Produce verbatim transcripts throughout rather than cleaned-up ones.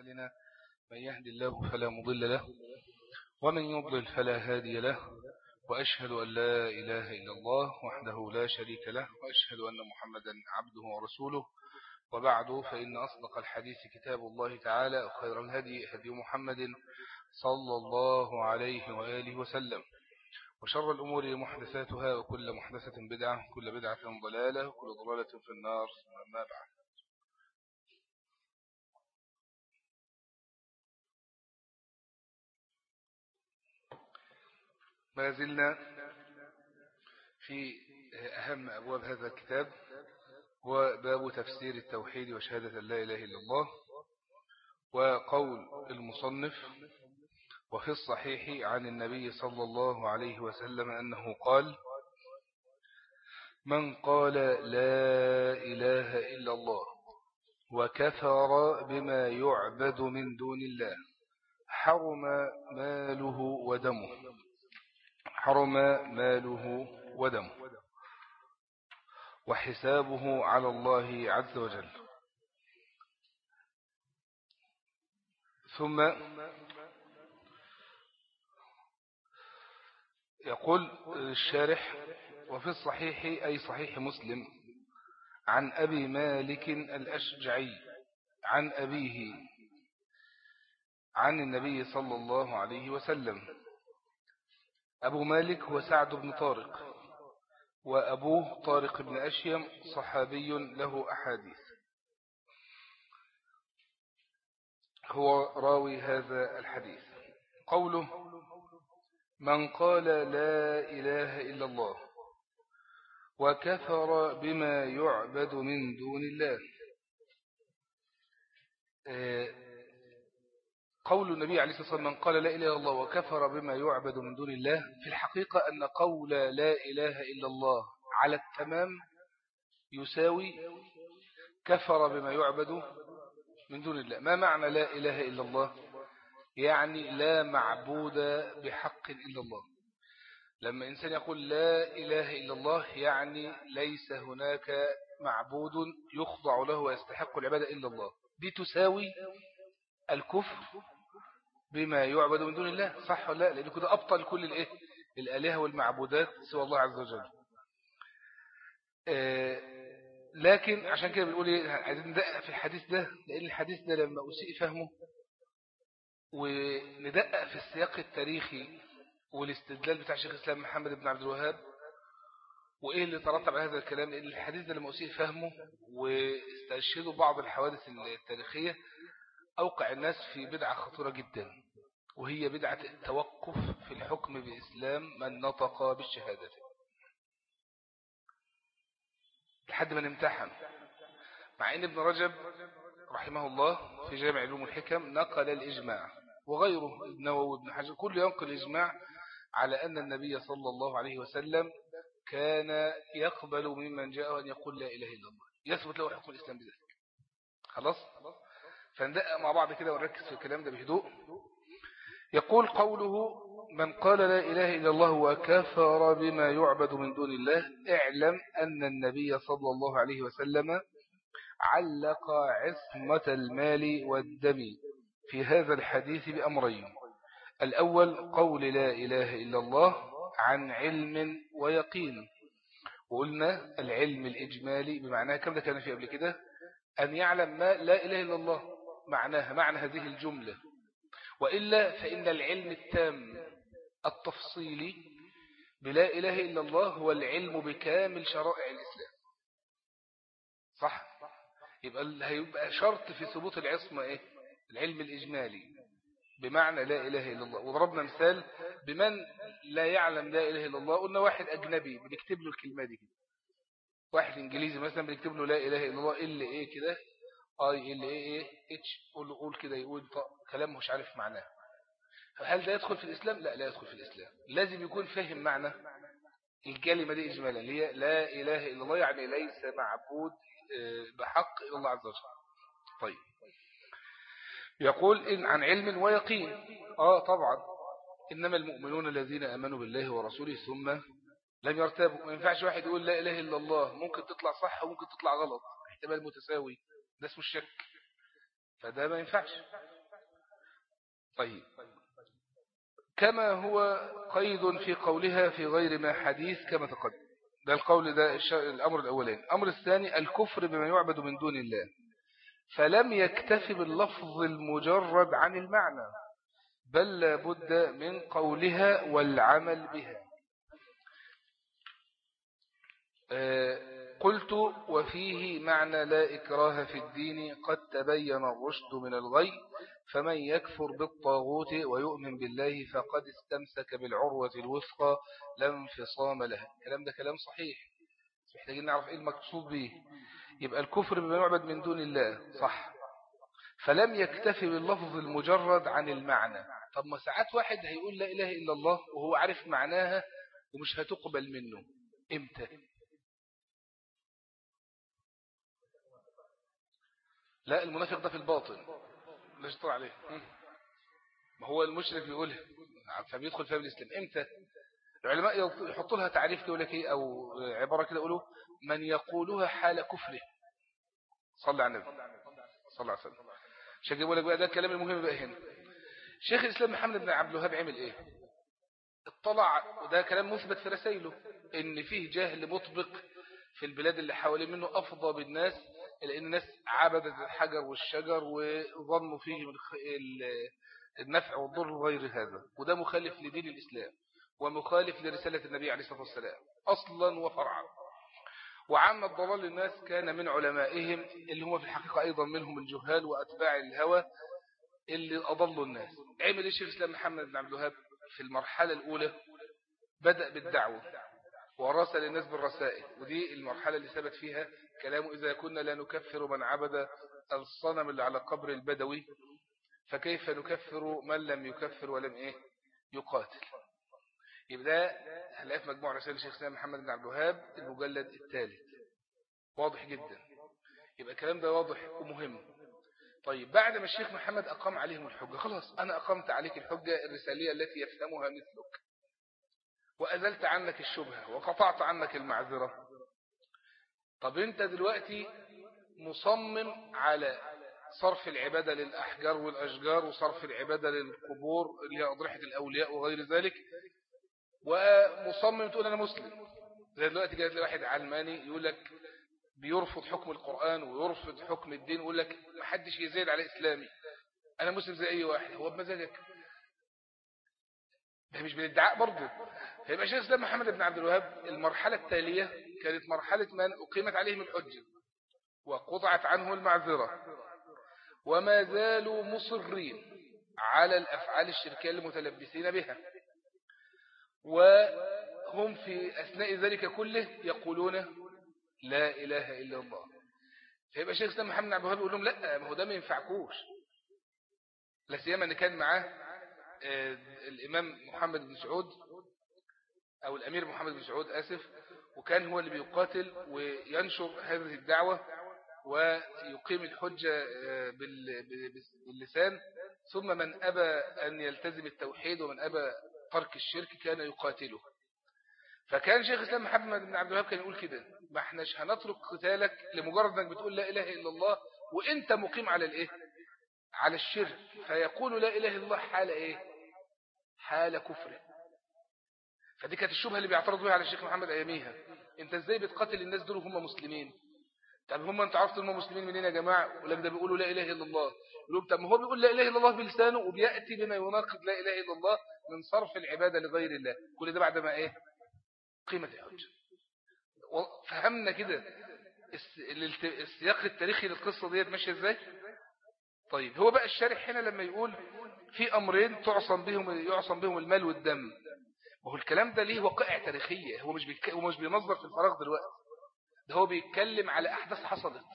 أعمالنا من يهدي الله فلا مضل له ومن يضلل فلا هادي له وأشهد أن لا إله إلا الله وحده لا شريك له وأشهد أن محمدا عبده ورسوله. وبعد، فإن أصدق الحديث كتاب الله تعالى، وخير الهدي هدي محمد صلى الله عليه وآله وسلم، وشر الأمور محدثاتها، وكل محدثة بدعة، وكل بدعة ضلالة، وكل ضلالة في النار. أما بعد، ما زلنا في أهم أبواب هذا الكتاب، وباب تفسير التوحيد وشهادة لا إله إلا الله. وقول المصنف: وفي الصحيح عن النبي صلى الله عليه وسلم أنه قال: من قال لا إله إلا الله وكفر بما يعبد من دون الله حرم ماله ودمه حرم ماله ودمه وحسابه على الله عز وجل. ثم يقول الشارح: وفي الصحيح أي صحيح مسلم عن أبي مالك الأشجعي عن أبيه عن النبي صلى الله عليه وسلم. أبو مالك هو سعد بن طارق، وأبوه طارق بن أشيم صحابي له أحاديث، هو راوي هذا الحديث. قوله: من قال لا إله إلا الله وكفر بما يعبد من دون الله. قول النبي عليه الصلاة والسلام: من قال لا إله إلا الله وكفر بما يعبد من دون الله، في الحقيقة أن قول لا إله إلا الله على التمام يساوي كفر بما يعبد من دون الله. ما معنى لا إله إلا الله؟ يعني لا معبود بحق إلا الله. لما إنسان يقول لا إله إلا الله يعني ليس هناك معبود يخضع له ويستحق العبادة إلا الله. دي تساوي الكفر بما يعبد من دون الله، صح ولا لا؟ لأنه كده أبطل كل الإيه؟ الآلهة والمعبودات سوى الله عز وجل. آه لكن عشان كده بنقول إيه؟ عايزين ندقق في الحديث ده، لأن الحديث ده لما أسيء فهمه وندقق في السياق التاريخي والاستدلال بتاع شيخ الإسلام محمد بن عبد الوهاب وإيه اللي ترتب على هذا الكلام، لأن الحديث ده لما أسيء فهمه واستشهدوا بعض الحوادث التاريخية أوقع الناس في بدعة خطيرة جدا، وهي بدعة التوقف في الحكم بإسلام من نطق بالشهادة لحد ما نمتحن. مع أن ابن رجب رحمه الله في جامع علوم الحكم نقل الإجماع، وغيره النووي وابن حجر كل ينقل الإجماع على أن النبي صلى الله عليه وسلم كان يقبل ممن جاءه أن يقول لا إله إلا الله، يثبت له حكم الإسلام بذلك. خلاص؟ فندقق مع بعض كده ونركز في الكلام ده بهدوء. يقول: قوله: من قال لا إله إلا الله وكفر بما يعبد من دون الله، اعلم أن النبي صلى الله عليه وسلم علق عصمة المال والدم في هذا الحديث بأمرين: الأول قول لا إله إلا الله عن علم ويقين، وقلنا العلم الإجمالي بمعنى كم ده كان في قبل كده، أن يعلم ما لا إله إلا الله معناها، معنى هذه الجملة، وإلا فإن العلم التام التفصيلي بلا إله إلا الله هو العلم بكامل شرائع الإسلام، صح؟ يبقى هيبقى شرط في ثبوت العصمة إيه؟ العلم الإجمالي بمعنى لا إله إلا الله. وضربنا مثال بمن لا يعلم لا إله إلا الله، قلنا واحد أجنبي بنكتب له الكلمة دي كده، واحد إنجليزي مثلا بنكتب له لا إله إلا الله إلا إيه كده اي ال اي اي اتش، قول له قول كده، يقول كلام مش عارف معناه. هل ده يدخل في الإسلام؟ لا لا يدخل في الإسلام. لازم يكون فاهم معنى الكلمة دي إجمالا، اللي هي لا إله إلا الله، يعني ليس معبود بحق إلا الله عز وجل. طيب، يقول إن عن علم ويقين. آه طبعا، إنما المؤمنون الذين آمنوا بالله ورسوله ثم لم يرتابوا. ما ينفعش واحد يقول لا إله إلا الله ممكن تطلع صح وممكن تطلع غلط، احتمال متساوي، ده اسمه الشك، فده ما ينفعش. طيب، كما هو قيد في قولها في غير ما حديث كما تقدم. ده القول، ده الأمر الأولاني. الأمر الثاني الكفر بما يعبد من دون الله، فلم يكتفي باللفظ المجرد عن المعنى، بل لابد من قولها والعمل بها. قلت وفيه معنى لا إكراه في الدين قد تبين الرشد من الغي، فمن يكفر بالطاغوت ويؤمن بالله فقد استمسك بالعروة الوثقى لا انفصام لها. الكلام ده كلام صحيح، محتاجين نعرف ايه المقصود به. يبقى الكفر بما يعبد من دون الله صح، فلم يكتفي باللفظ المجرد عن المعنى. طب ما ساعات واحد هيقول لا إله إلا الله وهو عارف معناها ومش هتقبل منه، امتى؟ لا، المنافق ده في الباطن لا يشطر عليه. ما هو المشرك بيقولها فبيدخل فيها بالإسلام امتى؟ العلماء يحطوا لها تعريف كده، يقول لك ايه، او عبارة كده يقولوا من يقولها حال كفره. صلى على النبي صلى الله عليه وسلم. عشان يقول لك بقى ده الكلام المهم بقى هنا. شيخ الإسلام محمد بن عبد الوهاب عمل ايه؟ اطلع، وده كلام مثبت في رسائله، ان فيه جهل مطبق في البلاد اللي حوالين منه أفضى بالناس، لأن الناس عبدت الحجر والشجر وظنوا فيه النفع والضر غير هذا، وده مخالف لدين الإسلام ومخالف لرسالة النبي عليه الصلاة والسلام أصلا وفرعا. وعام الضلال للناس كان من علمائهم اللي هم في الحقيقة أيضا منهم الجهال وأتباع الهوى اللي أضلوا الناس. عمل الشيخ الإسلام محمد بن عبد الوهاب في المرحلة الأولى؟ بدأ بالدعوة ورسل الناس بالرسائل، ودي المرحلة اللي ثبت فيها كلامه إذا كنا لا نكفر من عبد الصنم اللي على قبر البدوي فكيف نكفر من لم يكفر ولم إيه يقاتل. يبقى هنلاقي في مجموع رسائل الشيخ الإسلام محمد بن عبد الوهاب المجلد الثالث، واضح جدا. يبقى الكلام ده واضح ومهم. طيب، بعد ما الشيخ محمد أقام عليهم الحجة، خلاص أنا أقمت عليك الحجة الرسالية التي يفهمها مثلك، وأزلت عنك الشبهة وقطعت عنك المعذرة. طب أنت دلوقتي مصمم على صرف العبادة للأحجار والأشجار وصرف العبادة للقبور اللي هي أضرحة الأولياء وغير ذلك، ومصمم تقول أنا مسلم. زي دلوقتي جاءت لي واحد علماني يقول لك بيرفض حكم القرآن ويرفض حكم الدين ويقول لك ما حدش يزيد على إسلامي، أنا مسلم زي أي واحد. هو بمزاجك؟ ده مش بالادعاء برضه. فيبقى شيخ الإسلام محمد بن عبد الوهاب المرحلة التالية كانت مرحلة من أقيمت عليهم الحجة وقطعت عنه المعذرة، وما زالوا مصرين على الأفعال الشركية المتلبسين بها، وهم في أثناء ذلك كله يقولون لا إله إلا الله. فيبقى شيخ الإسلام محمد بن عبد الوهاب يقول لهم لا، ما هو ده ما ينفعكوش. لا سيما ان كان معاه الإمام محمد بن سعود أو الأمير محمد بن سعود آسف، وكان هو اللي بيقاتل وينشر هذه الدعوة ويقيم الحجة باللسان. ثم من أبى أن يلتزم التوحيد ومن أبى ترك الشرك كان يقاتله. فكان شيخ الإسلام محمد بن عبد الوهاب كان يقول كده، ما احناش هنترك قتالك لمجرد انك بتقول لا إله إلا الله وانت مقيم على الايه، على الشرك. فيقول لا إله إلا الله حال ايه، حال كفره. فدي كانت الشبهة اللي بيعترض بها على الشيخ محمد أياميها، انت ازاي بتقاتل الناس دول وهم مسلمين؟ طب هم انت عرفت انهم مسلمين منين يا جماعة؟ ولما ده بيقولوا لا إله إلا الله، يقولوا طب ما هو بيقول لا إله إلا الله بلسانه وبيأتي بما يناقض لا إله إلا الله من صرف العبادة لغير الله. كل ده بعد ما ايه، قيمة الحجة. فهمنا كده السياق التاريخي للقصة ديت ماشية ازاي؟ طيب، هو بقى الشارح هنا لما يقول في أمرين تعصم بهم يعصم بهم المال والدم، وهو الكلام ده ليه وقائع تاريخية. هو مش بيك... هو مش بينظر في الفراغ دلوقتي، ده هو بيتكلم على أحداث حصلت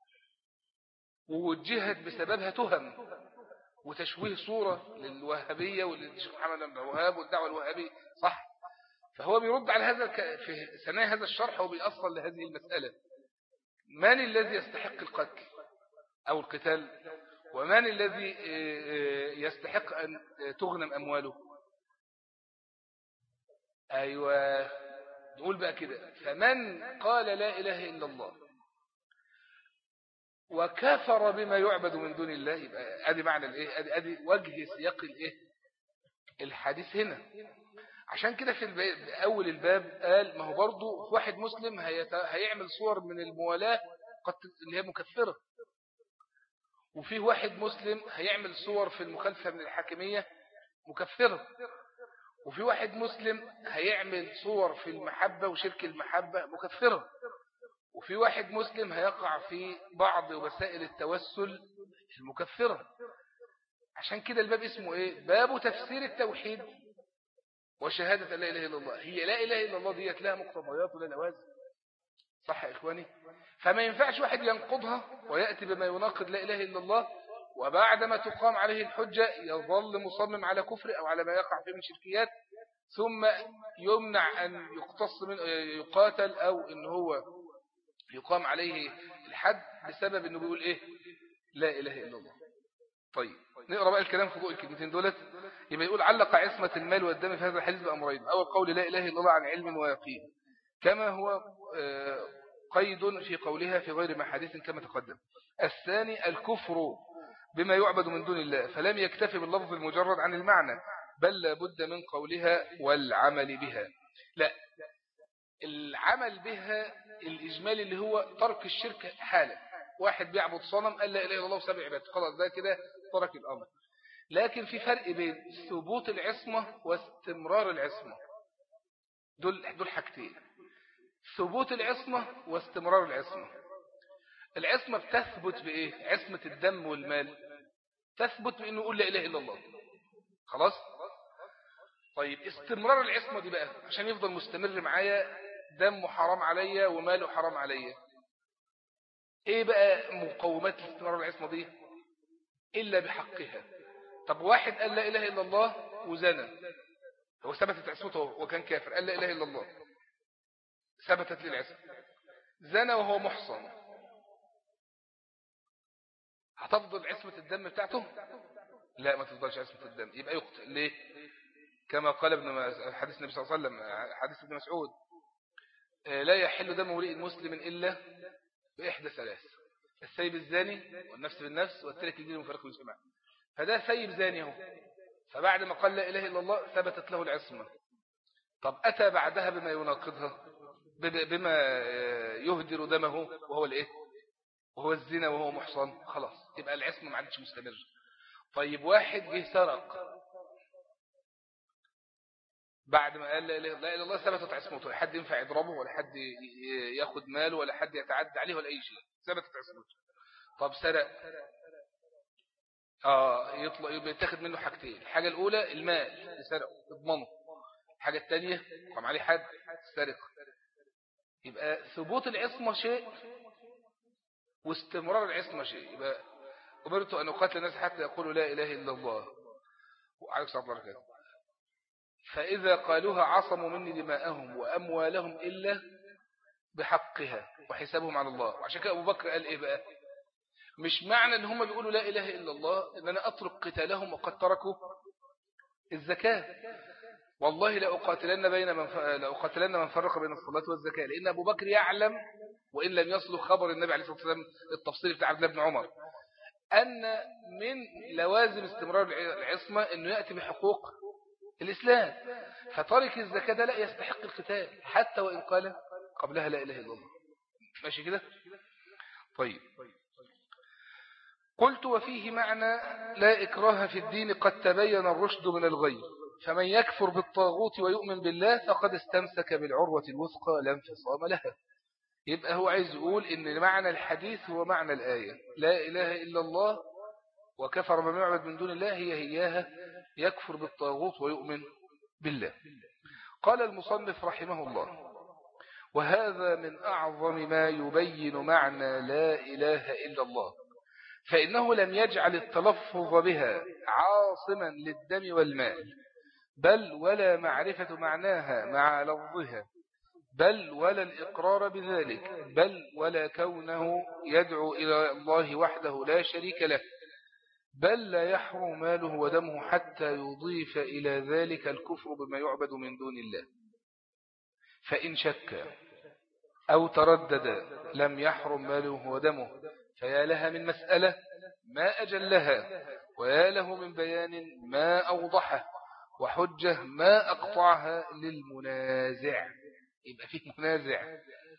ووجهت بسببها تهم وتشويه صورة للوهابية وللشيخ محمد بن الوهاب والدعوة الوهابية، صح؟ فهو بيرد على هذا في ثنايا هذا الشرح وبيأصل لهذه المسألة: من الذي يستحق القتل أو القتال، ومن الذي يستحق أن تغنم أمواله؟ أيوة، نقول بقى كده: فمن قال لا إله إلا الله وكفر بما يعبد من دون الله. يبقى ادي معنى الايه، ادي ادي وجه سياق الايه الحديث هنا. عشان كده في الباب اول الباب قال ما هو برضه في واحد مسلم هيت... هيعمل صور من الموالاة قد اللي هي مكفرة، وفي واحد مسلم هيعمل صور في المخالفة من الحاكمية مكفرة، وفي واحد مسلم هيعمل صور في المحبة وشرك المحبة مكفرة، وفي واحد مسلم هيقع في بعض وسائل التوسل المكفرة. عشان كده الباب اسمه ايه؟ باب تفسير التوحيد وشهادة لا إله إلا الله. هي لا إله إلا الله ديت لها مقتضيات ولا لوازم، صح يا إخواني؟ فما ينفعش واحد ينقضها ويأتي بما يناقض لا إله إلا الله، وبعدما تقام عليه الحجة يظل مصمم على كفر أو على ما يقع فيه من شركيات، ثم يمنع أن يقتص من يقاتل أو أن هو يقام عليه الحد بسبب أنه بيقول إيه؟ لا إله إلا الله. طيب نقرأ بقى الكلام في ضوء الكلمتين دولت. يبقى يقول علق عصمة المال والدم في هذا الحديث بأمرين. أول قول لا إله إلا الله عن علم ويقين، كما هو قيد في قولها في غير محادث كما تقدم. الثاني الكفر بما يعبد من دون الله، فلم يكتفي باللفظ المجرد عن المعنى، بل لابد من قولها والعمل بها. لا، العمل بها الإجمال اللي هو ترك الشرك حالا. واحد بيعبد صنم قال لا إله إلا الله وسبع عباد، خلاص ده كده ترك الأمر. لكن في فرق بين ثبوت العصمة واستمرار العصمة. دول دول حاجتين، ثبوت العصمة واستمرار العصمة. العصمة بتثبت بإيه؟ عصمة الدم والمال تثبت بأنه يقول لا إله إلا الله، خلاص. طيب استمرار العصمة دي بقى عشان يفضل مستمر معايا، دمه حرام عليا وماله حرام عليا، ايه بقى مقومات استمرار العصمة دي؟ إلا بحقها. طب واحد قال لا إله إلا الله وزنى، هو ثبتت عصمته وكان كافر، قال لا إله إلا الله ثبتت للعصمة. زنى وهو محصن، هتفضل عصمة الدم بتاعته؟ لا، ما تفضلش عصمة الدم، يبقى يقتل. ليه؟ كما قال ابن حديث النبي صلى الله عليه وسلم، حديث ابن مسعود، لا يحل دم امرئ مسلم إلا بإحدى ثلاث: السيب الزاني والنفس بالنفس والترك الدين المفارق للجماعة. فده سيب زاني هو، فبعد ما قال لا إله إلا الله ثبتت له العصمة. طب أتى بعدها بما يناقضها، بما يهدر دمه وهو الإيه؟ وهو الزنا وهو محصن، خلاص يبقى العصمة ما عادش مستمر. طيب واحد جه سرق، بعد ما قال لا إله إلا الله ثبتت عصمته، لا حد ينفع يضربه ولا حد ياخد ماله ولا حد يتعدى عليه ولا أي شيء، ثبتت عصمته. طب سرق، اه يطلع يبقى يتاخد منه حاجتين: الحاجة الأولى المال اللي سرقه تضمنه، الحاجة الثانية قام عليه حد سرق. يبقى ثبوت العصمة شيء واستمرار العصمة شيء. يبقى أمرت أن أقاتل الناس حتى يقولوا لا إله إلا الله وعليك صلى الله عليه وسلم، فإذا قالوها عصموا مني دماءهم وأموالهم إلا بحقها وحسابهم على الله. وعشان كده أبو بكر قال إيه بقى؟ مش معنى ان هم بيقولوا لا إله إلا الله ان انا اترك قتالهم وقد تركوا الزكاة. والله لأقاتلن بين من ف... لأقاتلن من فرق بين الصلاة والزكاة، لأن أبو بكر يعلم وإن لم يصل خبر النبي عليه الصلاة والسلام التفصيل بتاع عبد الله بن عمر أن من لوازم استمرار العصمة أنه يأتي بحقوق الإسلام، فترك الزكاة ده لا يستحق القتال حتى وإن قال قبلها لا إله إلا الله. ماشي كده؟ طيب قلت وفيه معنى لا إكراه في الدين قد تبين الرشد من الغي، فمن يكفر بالطاغوت ويؤمن بالله فقد استمسك بالعروة الوثقى لا انفصام لها. يبقى هو عايز يقول إن معنى الحديث هو معنى الآية، لا إله إلا الله وكفر من يعبد من دون الله، هي هياها يكفر بالطاغوت ويؤمن بالله. قال المصنف رحمه الله: وهذا من أعظم ما يبين معنى لا إله إلا الله، فإنه لم يجعل التلفظ بها عاصما للدم والمال، بل ولا معرفة معناها مع لفظها، بل ولا الإقرار بذلك، بل ولا كونه يدعو إلى الله وحده لا شريك له، بل لا يحرم ماله ودمه حتى يضيف إلى ذلك الكفر بما يعبد من دون الله. فإن شك أو تردد لم يحرم ماله ودمه، فيا لها من مسألة ما أجلها، ويا له من بيان ما أوضحه، وحجة ما أقطعها للمنازع. يبقى فيه منازع.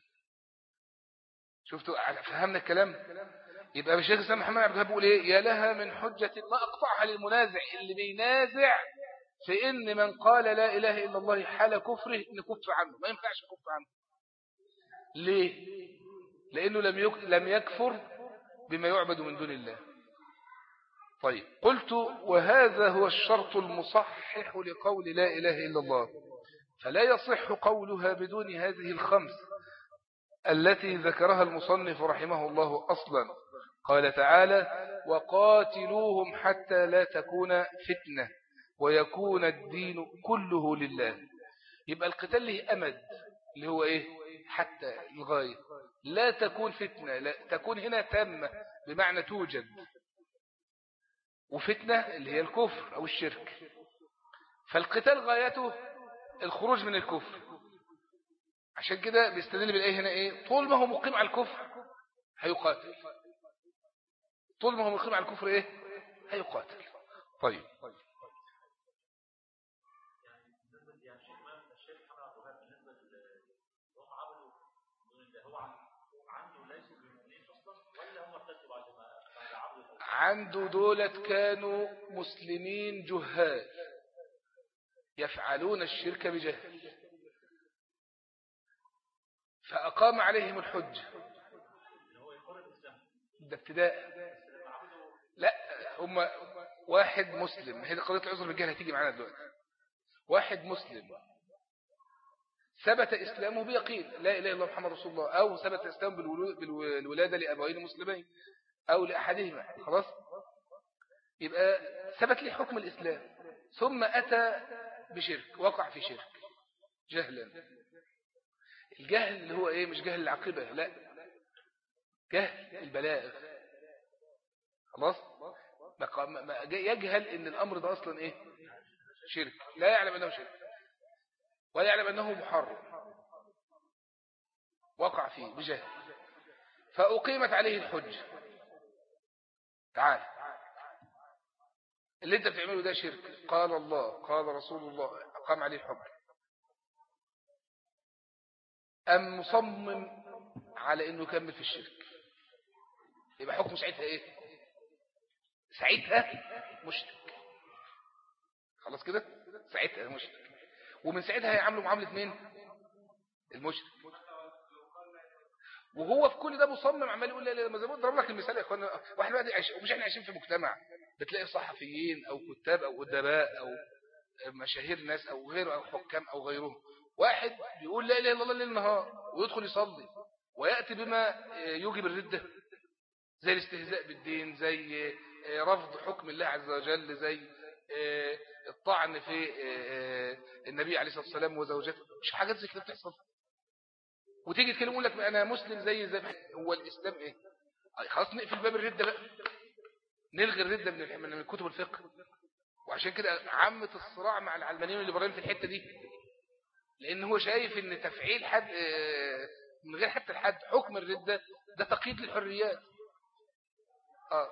شفتوا فهمنا الكلام؟ يبقى الشيخ الإسلام محمد عبد الوهاب بيقول ايه؟ يا لها من حجة ما أقطعها للمنازع، اللي بينازع في إن من قال لا إله إلا الله حال كفره نكف عنه، ما ينفعش نكف عنه. ليه؟ لأنه لم لم يكفر بما يعبد من دون الله. طيب قلت وهذا هو الشرط المصحح لقول لا إله إلا الله، فلا يصح قولها بدون هذه الخمس التي ذكرها المصنف رحمه الله أصلا. قال تعالى وقاتلوهم حتى لا تكون فتنة ويكون الدين كله لله. يبقى القتال له أمد اللي هو إيه؟ حتى الغاية، لا تكون فتنة، لا تكون هنا تامة بمعنى توجد، وفتنة اللي هي الكفر أو الشرك. فالقتال غايته الخروج من الكفر. عشان كده بيستدل بالآية هنا إيه؟ طول ما هو مقيم على الكفر هيقاتل، طول ما هو مقيم على الكفر إيه؟ هيقاتل. طيب عنده دولة كانوا مسلمين جهال يفعلون الشرك بجهل، فأقام عليهم الحج. ده ابتداء. لا هم واحد مسلم، هذه قضية العذر بالجهل هتيجي معنا دلوقتي. واحد مسلم ثبت إسلامه بيقين لا إله إلا الله محمد رسول الله، أو ثبت إسلامه بالولادة لأبوين مسلمين أو لأحدهما، خلاص يبقى ثبت لي حكم الإسلام، ثم أتى بشرك، وقع في شرك جهلا. الجهل اللي هو إيه؟ مش جهل العقبة، لا، جهل البلاغ. خلاص يجهل إن الأمر ده أصلا إيه؟ شرك، لا يعلم أنه شرك ولا يعلم أنه محرم، وقع فيه بجهل، فأقيمت عليه الحج. تعال اللي انت بتعمله ده شرك، قال الله قال رسول الله، أقام عليه الحج. أم مصمم على أنه يكمل في الشرك، يبقى حكمه ساعتها إيه؟ ساعتها مشرك. خلاص كده ساعتها مشرك، ومن ساعتها هيعاملوا معاملة مين؟ المشرك. وهو في كل ده مصمم عمال يقول لا لا. ما زي ما ضرب لك المثال يا اخوانا، واحنا بقى عايش ومش احنا عايشين في مجتمع بتلاقي صحفيين او كتاب او ادباء او مشاهير ناس او غيره او حكام او غيرهم، واحد بيقول لا اله الا الله ليل نهار ويدخل يصلي وياتي بما يوجب الرده، زي الاستهزاء بالدين، زي رفض حكم الله عز وجل، زي الطعن في النبي عليه الصلاه والسلام وزوجته. مش حاجات زي كده بتحصل؟ وتيجي تكلم يقول لك انا مسلم زي زي هو الاسلام ايه؟ خلاص نقفل باب الرده بقى، نلغي الرده من من كتب الفقه. وعشان كده عامه الصراع مع العلمانيين والليبراليين في الحته دي، لان هو شايف ان تفعيل حد من غير حتى الحد حكم الرده ده تقييد للحريات. اه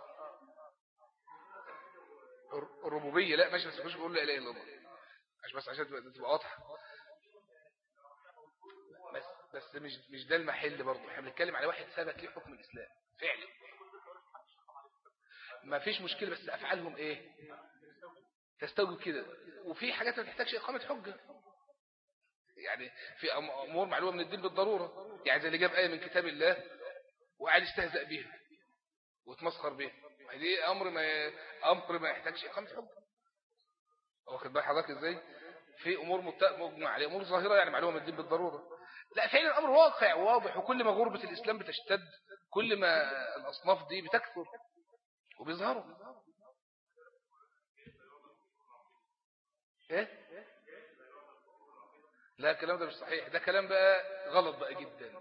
الربوبيه لا ماشي، بس مش بقول لا اله الا الله عشان بس عشان تبقى واضحه. بس بس مش مش ده المحل برضه، احنا بنتكلم على واحد ثبت ليه حكم الاسلام فعلا، ما فيش مشكله، بس افعالهم ايه؟ تستوجب كده. وفي حاجات ما تحتاجش اقامه حجه، يعني في امور معلومه من الدين بالضروره، يعني زي اللي جاب ايه من كتاب الله وقاعد يستهزأ بيها وتمسخر بيها، دي امر ما امر ما يحتاجش اقامه حجه. واخد بال حضرتك ازاي؟ في امور مجمع عليها، امور ظاهره يعني معلومه من الدين بالضروره. لا فعلا الامر واقع واضح، وكل ما غربه الاسلام بتشتد كل ما الاصناف دي بتكثر وبيظهروا. ايه؟ لا الكلام ده مش صحيح، ده كلام بقى غلط بقى جدا.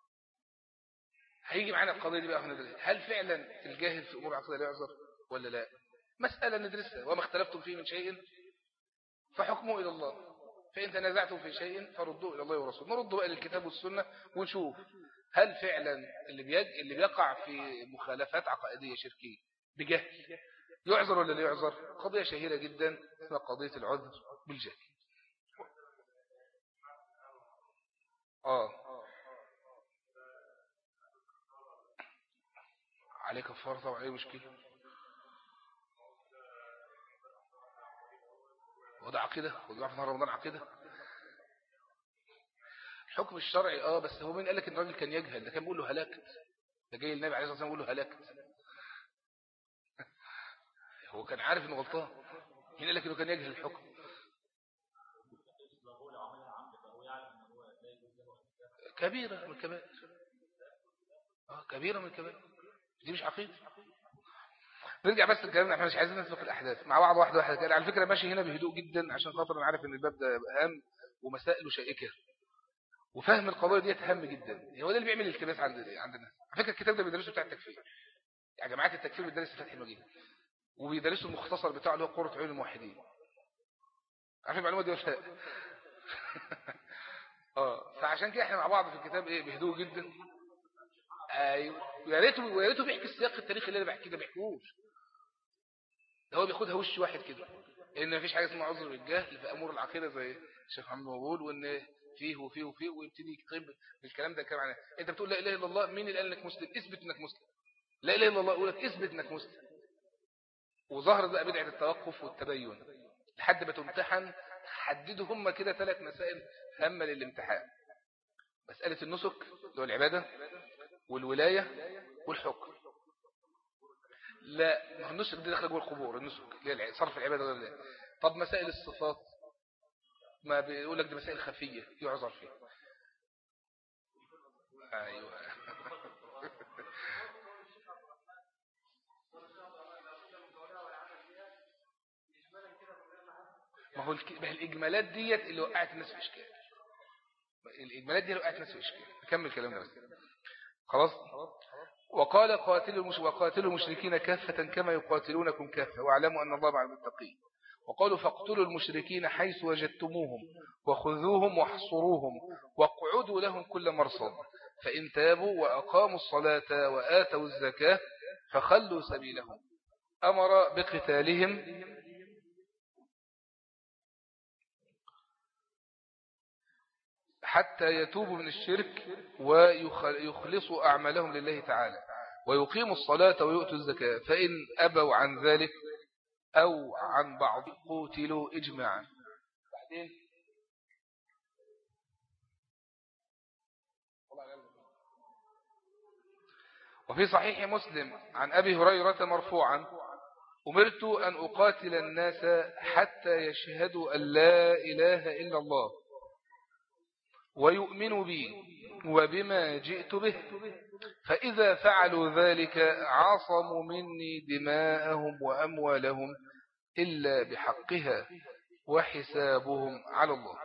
هيجي معانا القضيه دي بقى هنا، هل فعلا الجاهل في امور عقليه لا يعذر ولا لا؟ مساله ندرسها. وما اختلفتم فيه من شيء فحكمه الى الله، فإن تنازعتم في شيء فردوه إلى الله ورسوله. نرد بقى للكتاب والسنة ونشوف هل فعلا اللي بيج... اللي بيقع في مخالفات عقائدية شركية بجهل يعذر ولا لا يعذر؟ قضية شهيرة جدا اسمها قضية العذر بالجهل. اه عليك كفارة طبعا، ايه مشكلة؟ وده عقيدة وده في نهار رمضان عقيدة. الحكم الشرعي اه بس هو مين قال لك ان الراجل كان يجهل؟ ده كان بيقول له هلاكت، ده جاي النبي عليه الصلاة والسلام بيقول له هلاكت، هو كان عارف انه غلطان. مين قال لك انه كان يجهل الحكم؟ كبيرة من الكبائر. اه كبيرة من الكبائر، دي مش عقيدة. نرجع بس لكلامنا، احنا مش عايزين نسبق الاحداث مع بعض واحده واحده كده. على فكره ماشي هنا بهدوء جدا عشان خاطر انا عارف ان الباب ده هام ومسائله شائكه، وفهم القضايا ديت هام جدا. هو ده اللي بيعمل التباس عند عندنا. على فكره الكتاب ده بيدرسه بتاع التكفير، يعني جماعات التكفير بتدرس فتح المجيد، وبيدرسوا المختصر بتاعه اللي هو قرة عيون الموحدين. عارف المعلومه دي ولا لا؟ اه فعشان كده احنا مع بعض في الكتاب ايه بهدوء جدا. ايوه يا ريته ويا ريته بيحكي السياق التاريخي اللي انا بحكيه ده، بيحكوش. ده هو بياخدها وش واحد كده، ان مفيش حاجه اسمها عذر بالجهل في امور العقيده زي الشيخ محمد بيقول، وان فيه وفيه وفيه، ويبتدي يكتب الكلام ده. كلام عنه انت بتقول لا اله الا الله، مين اللي قال انك مسلم؟ اثبت انك مسلم. لا اله الا الله يقول لك اثبت انك مسلم. وظهرت بقى بدعه التوقف والتبين لحد ما تمتحن. حددوا هم كده ثلاث مسائل هامه للامتحان: مساله النسك اللي هو العباده، والولايه، والحكم. لا ما هو النسك دي داخله جوه القبور، النسك اللي هي صرف العباده غير الله. طب مسائل الصفات ما بيقول لك دي مسائل خفيه يعذر فيها. ايوه ما هو الك... ما هي الاجمالات ديت اللي وقعت الناس في اشكال. الاجمالات دي اللي وقعت الناس في اشكال. نكمل كلامنا بس خلاص. وقال قاتلوا المش... وقاتلوا المشركين كافة كما يقاتلونكم كافة واعلموا ان الله مع المتقين. وقالوا فاقتلوا المشركين حيث وجدتموهم وخذوهم واحصروهم واقعدوا لهم كل مرصد فإن تابوا وأقاموا الصلاة وآتوا الزكاة فخلوا سبيلهم. أمر بقتالهم حتى يتوبوا من الشرك ويخلصوا أعمالهم لله تعالى ويقيموا الصلاة ويؤتوا الزكاة فإن أبوا عن ذلك أو عن بعض قتلوا إجماعا. بعدين وفي صحيح مسلم عن أبي هريرة مرفوعا أمرت أن أقاتل الناس حتى يشهدوا أن لا إله إلا الله ويؤمنوا بي وبما جئت به فإذا فعلوا ذلك عاصموا مني دماءهم وأموالهم إلا بحقها وحسابهم على الله.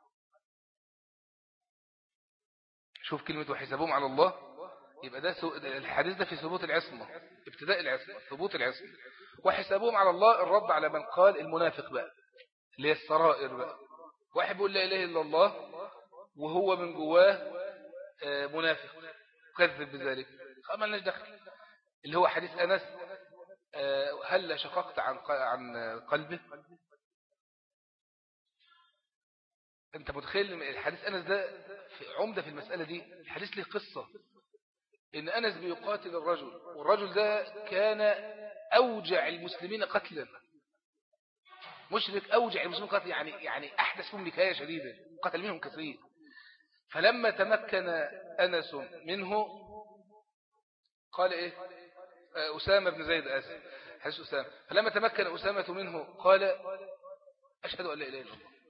شوف كلمة وحسابهم على الله، يبقى ده الحديث ده في ثبوت العصمة، ابتداء العصمة، ثبوت العصمة. وحسابهم على الله الرد على من قال المنافق بقى اللي هي السرائر بقى. واحد بيقول لا إله إلا الله وهو من جواه منافق كذب بذلك، ما لناش دخل. اللي هو حديث أنس هل شققت عن عن قلبه. انت متخيل الحديث أنس ده في عمدة في المسألة دي. الحديث له قصة ان أنس بيقاتل الرجل، والرجل ده كان أوجع المسلمين قتلا، مشرك أوجع المسلمين قتلا، يعني يعني أحدث منهم نكاية شديدة، قتل منهم كثير. فلما تمكن أنس منه قال إيه؟ أسامة بن زيد آسف حديث أسامة. فلما تمكن أسامة منه قال أشهد أن لا إله إلا الله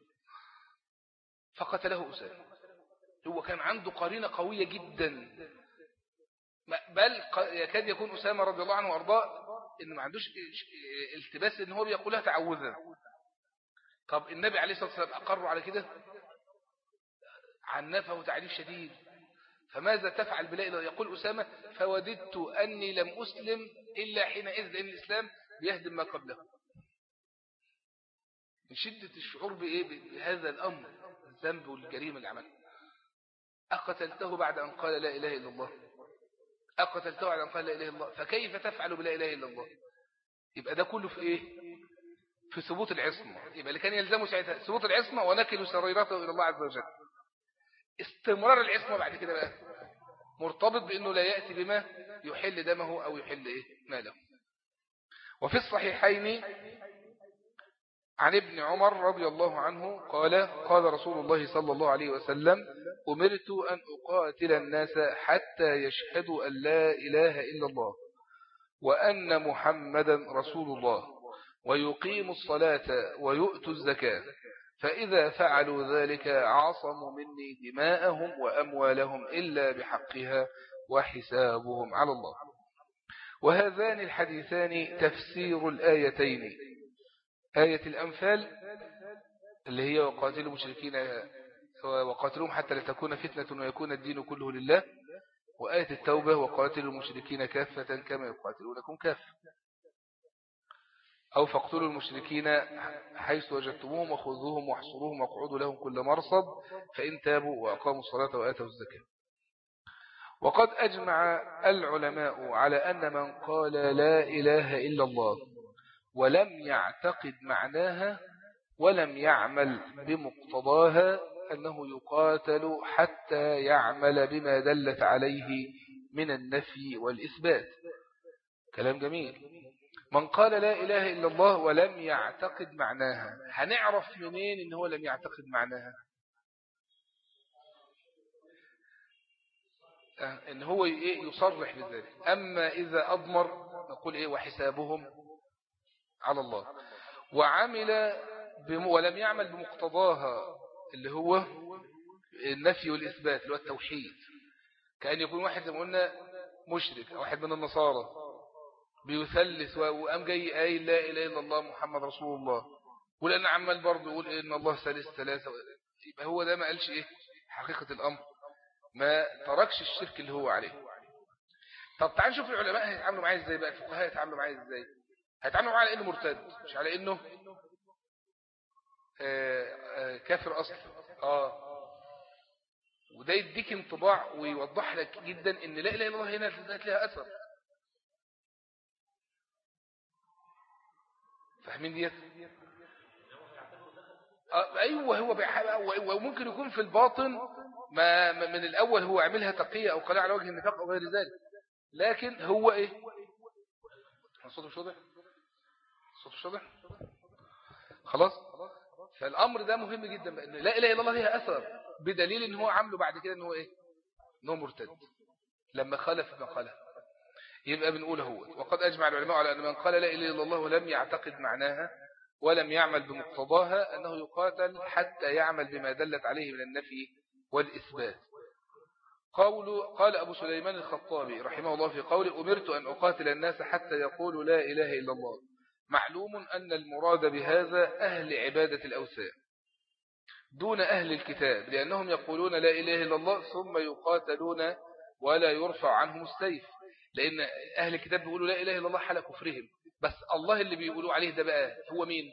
فقتله أسامة. هو كان عنده قرينة قوية جدا، بل يكاد يكون أسامة رضي الله عنه وأرضاه إنه ما عندوش التباس إن هو بيقولها تعوذا. طب النبي عليه الصلاة والسلام أقر على كده، عنفه تعريف شديد. فماذا تفعل بلا إله؟ يقول أسامة فوددت أني لم أسلم إلا حينئذ، لأن الإسلام بيهدم ما قبله. من شدة الشعور بإيه بهذا الأمر، الذنب والجريمة اللي عملها. أقتلته بعد أن قال لا إله إلا الله؟ أقتلته بعد أن قال لا إله إلا الله، فكيف تفعل بلا إله إلا الله؟ يبقى ده كله في إيه؟ في ثبوت العصمة. يبقى اللي كان يلزمه ساعتها ثبوت العصمة ونكل سريرته إلى الله عز وجل. استمرار العصمة بعد كده بقى مرتبط بأنه لا يأتي بما يحل دمه أو يحل إيه؟ ماله. وفي الصحيحين عن ابن عمر رضي الله عنه قال قال رسول الله صلى الله عليه وسلم أمرت أن أقاتل الناس حتى يشهدوا أن لا إله إلا الله وأن محمدا رسول الله ويقيموا الصلاة ويؤتوا الزكاة، فإذا فعلوا ذلك عصموا مني دماءهم وأموالهم إلا بحقها وحسابهم على الله. وهذان الحديثان تفسير الآيتين، آية الأنفال اللي هي وقاتلوا المشركين وقاتلوهم حتى لا تكون فتنة ويكون الدين كله لله، وآية التوبة وقاتلوا المشركين كافة كما يقاتلونكم كافة، أو فاقتلوا المشركين حيث وجدتموهم وخذوهم واحصروهم واقعدوا لهم كل مرصد فإن تابوا وأقاموا الصلاة وآتوا الزكاة. وقد أجمع العلماء على أن من قال لا إله إلا الله ولم يعتقد معناها ولم يعمل بمقتضاها أنه يقاتل حتى يعمل بما دلت عليه من النفي والإثبات. كلام جميل. من قال لا إله إلا الله ولم يعتقد معناها، هنعرف منين إن هو لم يعتقد معناها؟ إن هو يصرح بذلك. أما إذا أضمر نقول إيه وحسابهم على الله، وعمل بم... ولم يعمل بمقتضاها اللي هو النفي والإثبات اللي هو التوحيد، كأن يكون واحد زي ما قلنا مشرك أو واحد من النصارى بيثلث وقام جاي قايل لا إله إلا الله محمد رسول الله، ولأن عمال برضه يقول إن الله ثالث ثلاثة، يبقى هو ده ما قالش إيه حقيقة الأمر، ما تركش الشرك اللي هو عليه. طب تعال نشوف العلماء هيتعاملوا معاه ازاي بقى، الفقهاء هيتعاملوا معاه ازاي؟ هيتعاملوا معاه على انه مرتد مش على انه آآ آآ كافر اصلا. اه وده يديك انطباع ويوضح لك جدا ان لا اله الا الله هنا ذات لها اثر. فاهمين ديت؟ آه ايوه هو وممكن يكون في الباطن ما من الاول هو عملها تقية او قناعة على وجه النفاق او غير ذلك، لكن هو ايه الصوت مش واضح؟ الصوت مش واضح؟ خلاص. فالامر ده مهم جدا بأن لا اله الا الله ليها اثر، بدليل ان هو عمله بعد كده ان هو ايه ان هو مرتد لما خالف ما قاله. يبقى بنقول هو وقد اجمع العلماء على ان من قال لا اله الا الله ولم يعتقد معناها ولم يعمل بمقتضاها انه يقاتل حتى يعمل بما دلت عليه من النفي والإثبات. قول قال أبو سليمان الخطابي رحمه الله في قوله أمرت أن أقاتل الناس حتى يقولوا لا إله إلا الله، معلوم أن المراد بهذا أهل عبادة الأوثان دون أهل الكتاب، لأنهم يقولون لا إله إلا الله ثم يقاتلون ولا يرفع عنهم السيف، لأن أهل الكتاب بيقولوا لا إله إلا الله حال كفرهم، بس الله اللي بيقولوا عليه ده بقى هو مين؟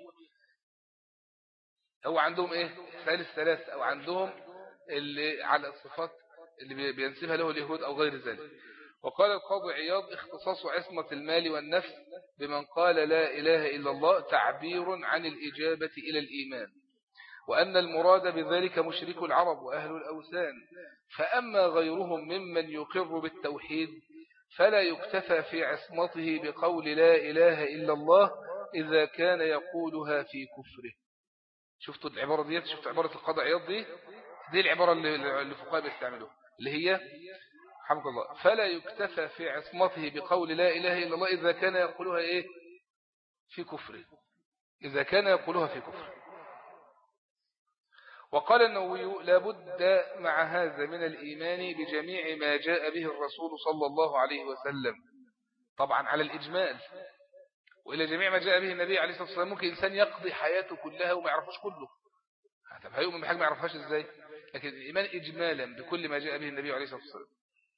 هو عندهم إيه ثالث ثلاث أو عندهم اللي على الصفات اللي بينسبها له اليهود أو غير ذلك. وقال القاضي عياض اختصاص عصمة المال والنفس بمن قال لا إله إلا الله تعبير عن الإجابة إلى الإيمان، وأن المراد بذلك مشرك العرب وأهل الأوثان، فأما غيرهم ممن يقر بالتوحيد فلا يكتفى في عصمته بقول لا إله إلا الله إذا كان يقولها في كفره. شفتوا العبارة دي؟ شفتوا عبارة القاضي عياض دي؟ دي العبارة اللي الفقهاء بيستعملوها اللي هي حمد الله، فلا يكتفى في عصمته بقول لا إله إلا الله إذا كان يقولها إيه في كفره، إذا كان يقولها في كفره. وقال النووي لابد مع هذا من الإيمان بجميع ما جاء به الرسول صلى الله عليه وسلم، طبعا على الإجمال، وإلى جميع ما جاء به النبي عليه الصلاة والسلام. ممكن إنسان يقضي حياته كلها وما يعرفوش كله، طب هيؤمن بحاجة ما يعرفهاش إزاي؟ لكن الإيمان إجمالا بكل ما جاء به النبي عليه الصلاة والسلام.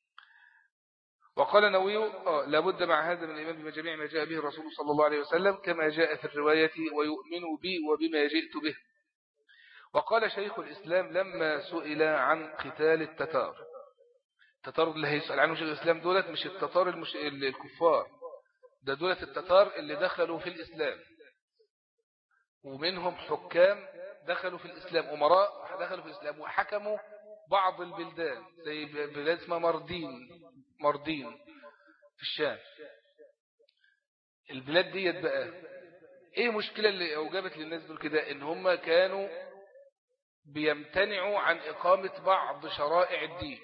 وقال النووي لابد مع هذا من الإيمان بجميع ما جاء به الرسول صلى الله عليه وسلم كما جاء في الرواية ويؤمن بي وبما جئت به. وقال شيخ الإسلام لما سئل عن قتال التتار، التتار اللي هيسأل عنه شيخ الإسلام دولت مش التتار المش... الكفار، ده دولت التتار اللي دخلوا في الإسلام، ومنهم حكام دخلوا في الإسلام، أمراء دخلوا في الإسلام وحكموا بعض البلدان زي بلاد اسمها مردين مردين في الشام. البلاد ديت بقى ايه مشكلة اللي اوجبت للناس دول كده؟ ان هم كانوا بيمتنعوا عن اقامة بعض شرائع الدين،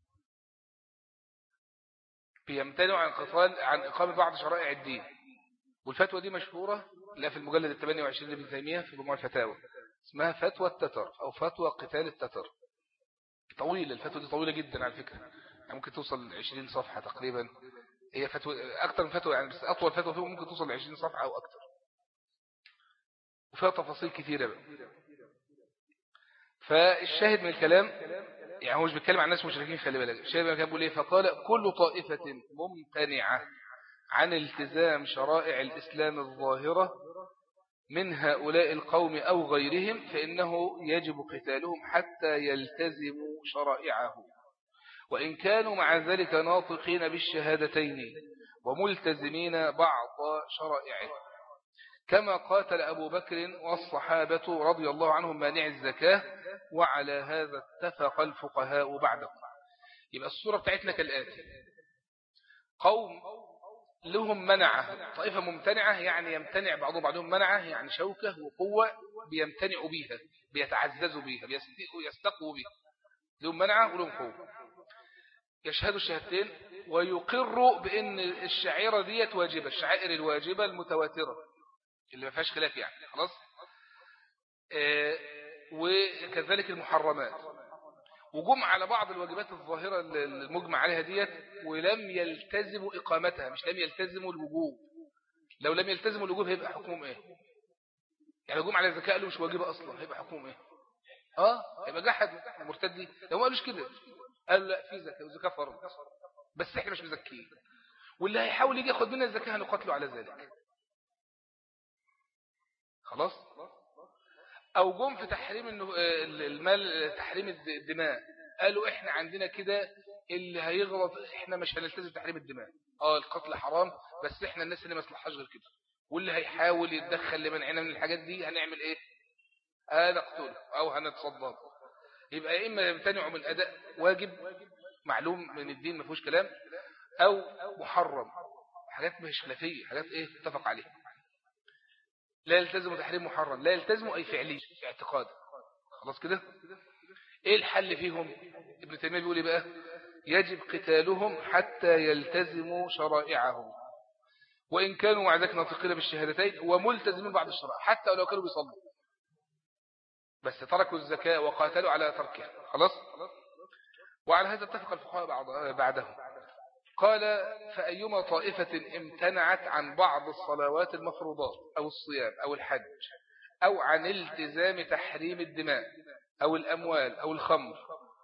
بيمتنعوا عن قتال عن اقامة بعض شرائع الدين. والفتوى دي مشهورة لا في المجلد الثامن والعشرين لابن تيمية في مجموع الفتاوى، اسمها فتوى التتر او فتوى قتال التتر. طويلة الفتوى دي، طويلة جدا على فكرة، يعني ممكن توصل عشرين صفحة تقريبا. هي فتوى اكتر من فتوى يعني، بس اطول فتوى فيهم ممكن توصل عشرين صفحة او اكتر، وفيها تفاصيل كثيرة بقى. فالشاهد من الكلام يعني هو مش بيتكلم عن ناس مشركين، خلي بالك الشاهد من الكلام بيقول ايه؟ فقال كل طائفة ممتنعة عن التزام شرائع الإسلام الظاهرة من هؤلاء القوم أو غيرهم فإنه يجب قتالهم حتى يلتزموا شرائعه، وإن كانوا مع ذلك ناطقين بالشهادتين وملتزمين بعض شرائعه، كما قاتل أبو بكر والصحابة رضي الله عنهم مانع الزكاة، وعلى هذا اتفق الفقهاء بعدهم. يبقى الصورة بتاعتنا كالآتي: قوم لهم منعة، طائفة ممتنعة يعني يمتنع بعضهم بعضهم، منعة يعني شوكة وقوة بيمتنعوا بيها، بيتعززوا بيها، بيستقوا بيها، لهم منعة ولهم قوة، يشهدوا الشهادتين ويقروا بأن الشعيرة ديت واجبة، الشعائر الواجبة المتواترة اللي ما فيهاش خلاف يعني خلاص. آه وكذلك المحرمات، وجم على بعض الواجبات الظاهرة المجمع عليها ديت ولم يلتزموا إقامتها، مش لم يلتزموا الوجوب. لو لم يلتزموا الوجوب هيبقى حكمهم ايه؟ يعني لو جم على الزكاة قالوا مش واجبة أصلا هيبقى حكمهم ايه؟ اه هيبقى جحد مرتدي. لو ما قالوش كده قالوا لا في زكاة وزكاة فرض بس احنا مش مزكين، واللي هيحاول يجي ياخد منا الزكاة هنقاتله على ذلك خلاص. او جم في تحريم المال، تحريم الدماء، قالوا احنا عندنا كده اللي هيغلط احنا مش هنلتزم تحريم الدماء، اه القتل حرام بس احنا الناس اللي ما يصلحهاش غير كده، واللي هيحاول يتدخل لمنعنا من الحاجات دي هنعمل ايه؟ اه نقتله او هنتصدى. يبقى اما يمتنعوا من اداء واجب معلوم من الدين ما فيهوش كلام، او محرم حاجات مش خلافيه، حاجات ايه اتفق عليها. لا يلتزموا تحريم محرم، لا يلتزموا أي فعلي اعتقاد. خلاص كده. إيه الحل فيهم؟ ابن تيمية بيقول إيه بقى؟ يجب قتالهم حتى يلتزموا شرائعهم، وإن كانوا مع ذلك ناطقين بالشهادتين وملتزمين بعض الشرائع، حتى لو كانوا بيصلوا بس تركوا الزكاة وقاتلوا على تركها. خلاص. وعلى هذا اتفق الفقهاء بعدهم. قال فأيما طائفة امتنعت عن بعض الصلوات المفروضات أو الصيام أو الحج أو عن التزام تحريم الدماء أو الأموال أو الخمر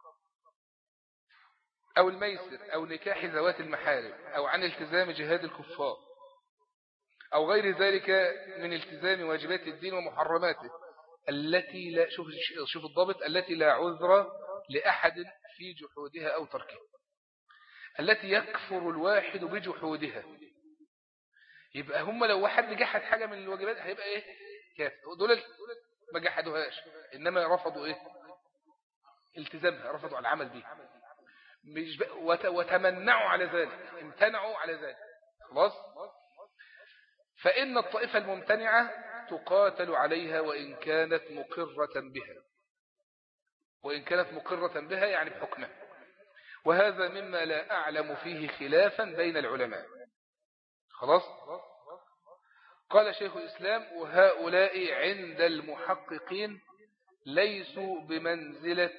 أو الميسر أو نكاح ذوات المحارم أو عن التزام جهاد الكفار أو غير ذلك من التزام واجبات الدين ومحرماته التي لا شوف, شوف الضابط التي لا عذر لأحد في جحودها أو تركها، التي يكفر الواحد بجحودها. يبقى هم لو واحد جحد حاجة من الواجبات هيبقى ايه؟ كافر. دول ما جحدوهاش انما رفضوا ايه؟ التزامها، رفضوا على العمل بيه، مش وت... وتمنعوا على ذلك، امتنعوا على ذلك. خلاص. فإن الطائفة الممتنعة تقاتل عليها وإن كانت مقرة بها، وإن كانت مقرة بها يعني بحكمها، وهذا مما لا أعلم فيه خلافا بين العلماء. خلاص. قال شيخ الإسلام وهؤلاء عند المحققين ليسوا بمنزلة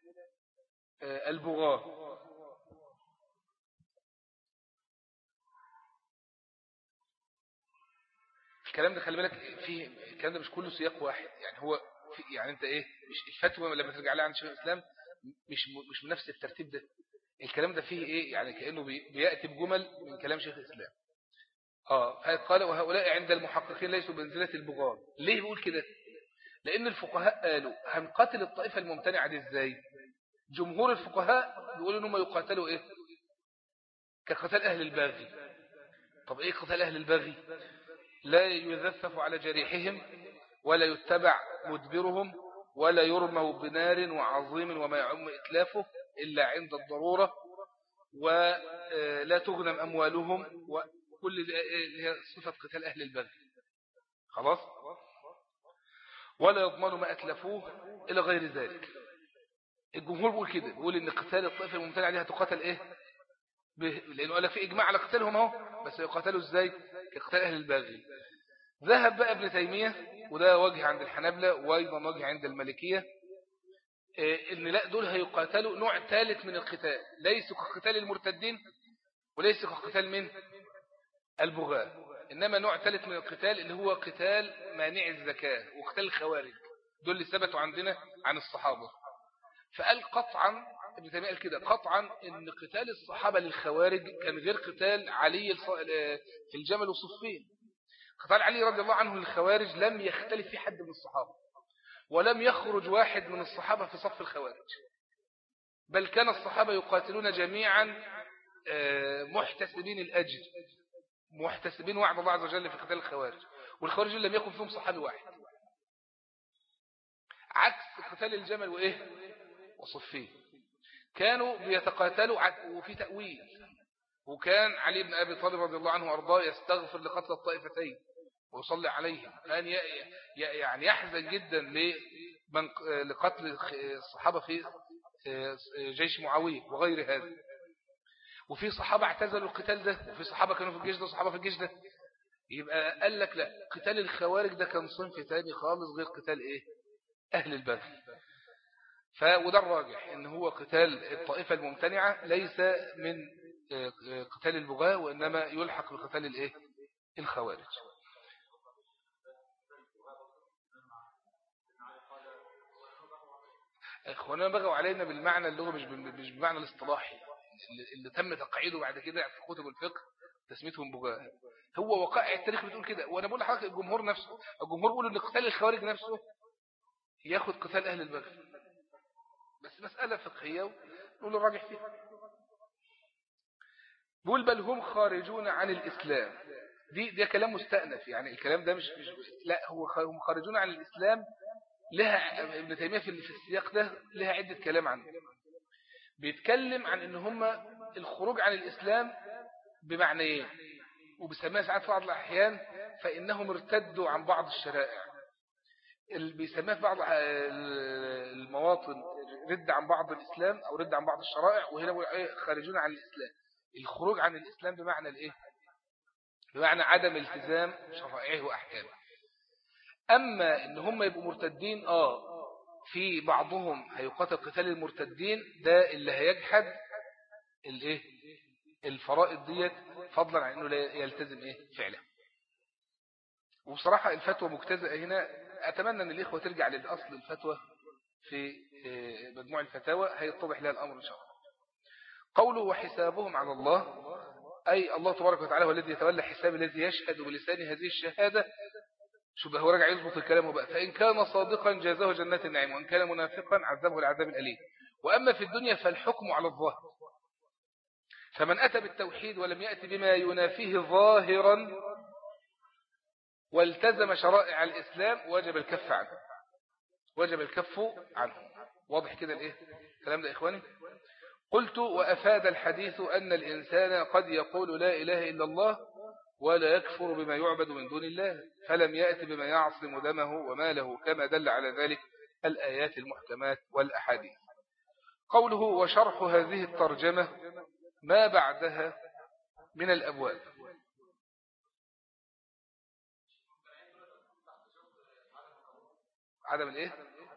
البغاة. الكلام ده خلي بالك فيه، الكلام ده مش كله سياق واحد، يعني هو في يعني انت ايه مش الفتوى لما ترجع لها عند شيخ الإسلام مش مش بنفس الترتيب ده. الكلام ده فيه ايه يعني كأنه بيأتي بجمل من كلام شيخ الإسلام. اه قال وهؤلاء عند المحققين ليسوا بمنزلة البغاة. ليه بيقول كده؟ لأن الفقهاء قالوا هنقاتل الطائفة الممتنعة دي إزاي؟ جمهور الفقهاء بيقولوا إنهم يقاتلوا إيه؟ كقتال أهل الباغي. طب إيه قتال أهل الباغي؟ لا يذفف على جريحهم ولا يتبع مدبرهم ولا يرموا بنار وعظيم وما يعم إتلافه إلا عند الضرورة، ولا تغنم أموالهم، وكل هي صفة قتال أهل البغي. خلاص، ولا يضمنوا ما أتلفوه إلى غير ذلك. الجمهور بيقول كده، بيقول إن قتال الطائفة الممتنعة دي هتقاتل إيه؟ لأنه قال في إجماع على قتالهم أهو، بس يقاتلوا إزاي؟ كقتال أهل البغي. ذهب بقى ابن تيمية، وده وجه عند الحنابلة وأيضا وجه عند المالكية، إن لا، دول هيقاتلوا نوع ثالث من القتال، ليس كقتال المرتدين وليس كقتال من البغاة، إنما نوع ثالث من القتال اللي هو قتال مانع الزكاة وقتال الخوارج. دول اللي ثبتوا عندنا عن الصحابة. فقال قطعا، ابن تيمية قال كده قطعا إن قتال الصحابة للخوارج كان غير قتال علي في الجمل وصفين. قتال علي رضي الله عنه للخوارج لم يختلف في حد من الصحابة، ولم يخرج واحد من الصحابة في صف الخوارج، بل كان الصحابة يقاتلون جميعا محتسبين الأجر، محتسبين وعد الله عز وجل في قتال الخوارج، والخوارج لم يكن فيهم صحابي واحد، عكس قتال الجمل وإيه وصفين. كانوا بيتقاتلوا وفي تأويل، وكان علي بن أبي طالب رضي الله عنه وأرضاه يستغفر لقتل الطائفتين ويصلي عليهم، كان يعني يحزن جدا لمن لقتل الصحابة في جيش معاوية وغير هذا. وفي صحابة اعتزلوا القتال ده، وفي صحابة كانوا في الجيش ده وصحابة في الجيش ده. يبقى قال لك لا، قتال الخوارج ده كان صنف تاني خالص غير قتال ايه أهل البغي. فوده الراجح ان هو قتال الطائفة الممتنعة ليس من قتال البغاة، وإنما يلحق بقتال الايه الخوارج. اخوانا بغوا علينا بالمعنى اللي هو مش مش بالمعنى الاصطلاحي اللي تم تقعيده بعد كده في كتب الفقه تسميتهم بغاة. هو وقائع التاريخ بتقول كده، وانا بقول لحضرتك الجمهور نفسه، الجمهور بيقول ان قتال الخوارج نفسه ياخد قتال اهل البغي، بس مسألة فقهية نقول الراجح فيها. بيقول بل هم خارجون عن الإسلام. دي ده كلام مستأنف، يعني الكلام ده مش, مش لا، هو هم خارجون عن الإسلام. لها ابن تيمية في السياق ده لها عدة كلام عنه. بيتكلم عن ان هم الخروج عن الإسلام بمعنيين، وبيسميها ساعات في بعض الأحيان فإنهم ارتدوا عن بعض الشرائع. اللي بيسميها في بعض المواطن رد عن بعض الإسلام أو رد عن بعض الشرائع، وهنا خارجون عن الإسلام. الخروج عن الإسلام بمعنى الإيه؟ بمعنى عدم التزام شرائعه وأحكامه. أما إن هم يبقوا مرتدين، آه في بعضهم هيقاتل قتال المرتدين، ده اللي هيجحد الإيه الفرائض ديت، فضلا عن إنه لا يلتزم إيه فعلا. وبصراحة الفتوى مجتزئة هنا. أتمنى أن الإخوة ترجع للأصل الفتوى في مجموع الفتاوى، هيتضح لها الأمر إن شاء الله. قوله وحسابهم على الله، أي الله تبارك وتعالى هو الذي يتولى حساب الذي يشهد بلسان هذه الشهادة. شبه هو رجع يضبط الكلام بقى. فإن كان صادقا جازه جنات النعيم، وإن كان منافقا عذبه العذاب الأليم. وأما في الدنيا فالحكم على الظاهر، فمن أتى بالتوحيد ولم يأتي بما ينافيه ظاهرا والتزم شرائع الإسلام وجب الكف عنه، وجب الكف عنه. واضح كده الإيه الكلام ده إخواني؟ قلت وأفاد الحديث أن الإنسان قد يقول لا إله إلا الله ولا يكفر بما يعبد من دون الله، فلم يأتي بما يعصم دمه وماله، كما دل على ذلك الآيات المحكمات والأحاديث. قوله وشرح هذه الترجمة ما بعدها من الأبواب. عدم الايه؟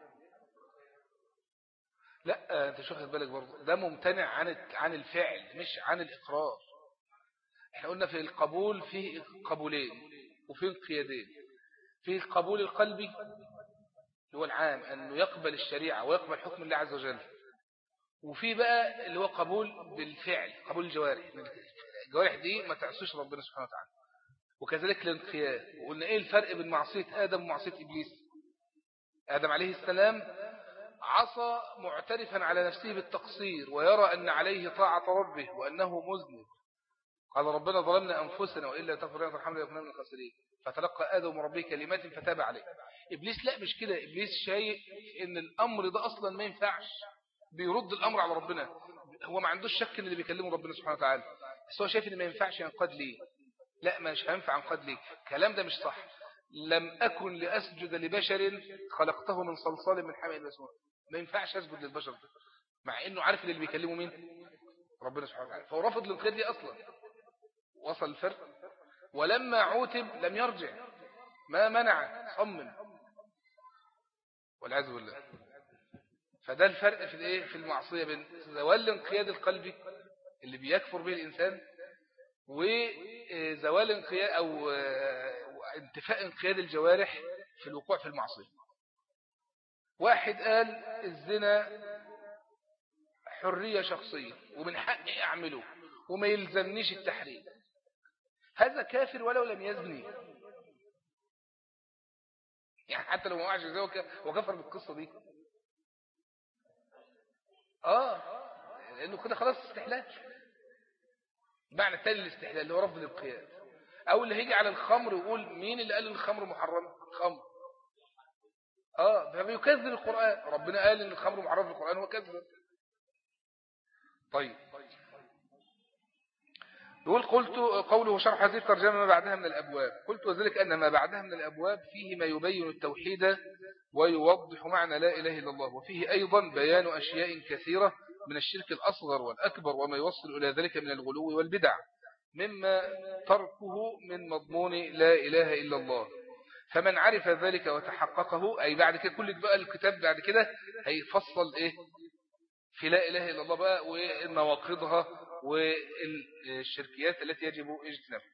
لا انت شو خد بالك برضه، ده ممتنع عن عن الفعل مش عن الإقرار. احنا قلنا في القبول فيه قبولين وفيه انقيادين. فيه القبول القلبي اللي هو العام، أنه يقبل الشريعة ويقبل حكم الله عز وجل. وفي بقى اللي هو قبول بالفعل، قبول الجوارح. الجوارح دي ما تعصيش ربنا سبحانه وتعالى. وكذلك الانقياد. وقلنا ايه الفرق بين معصية آدم ومعصية إبليس؟ آدم عليه السلام عصى معترفا على نفسه بالتقصير ويرى أن عليه طاعة ربه وأنه مذنب. قال ربنا ظلمنا أنفسنا وإلا تغفر لنا وترحمنا لنكون من الخاسرين. فتلقى آدم ربه كلمات فتاب عليه. إبليس لا مش كده، إبليس شايف إن الأمر ده أصلا ما ينفعش، بيرد الأمر على ربنا. هو ما عندوش شك إن اللي بيكلمه ربنا سبحانه وتعالى، بس هو شايف إن ما ينفعش ينقاد ليه. لا مش هينفع ينقاد ليه، الكلام ده مش صح. لم أكن لأسجد لبشر خلقته من صلصال من حمأ مسنون. ما ينفعش أسجد للبشر ده، مع إنه عارف اللي بيكلمه مين؟ ربنا سبحانه وتعالى. فهو رفض الانقياد ليه أصلا. وصل الفرق. ولما عوتب لم يرجع، ما منع، صمم والعياذ بالله. فده الفرق في الايه في المعصيه بين زوال الانقياد القلبي اللي بيكفر به الانسان وزوال انقياد او انتفاء انقياد الجوارح في الوقوع في المعصيه. واحد قال الزنا حريه شخصيه ومن حقي اعمله وما يلزمنيش التحريم، هذا كافر ولو لم يزني. يعني حتى لو ما وقعش زي وكفر بالقصه دي. اه لانه كده خلاص استحلال. معنى التالي الاستحلال اللي هو رفض الانقياد. او اللي هيجي على الخمر ويقول مين اللي قال ان الخمر محرم؟ الخمر. اه فبيكذب القرآن. ربنا قال ان الخمر محرم في القرآن هو كذب. طيب يقول قلت قوله شرح هذه الترجمة ما بعدها من الأبواب. قلت وذلك أن ما بعدها من الأبواب فيه ما يبين التوحيد ويوضح معنى لا إله إلا الله، وفيه أيضا بيان أشياء كثيرة من الشرك الأصغر والأكبر وما يوصل إلى ذلك من الغلو والبدع مما تركه من مضمون لا إله إلا الله. فمن عرف ذلك وتحققه، أي بعد كده كل بقى الكتاب بعد كده هيفصل إيه في لا إله إلا الله بقى ومواقضها والشركيات التي يجب اجتنابها.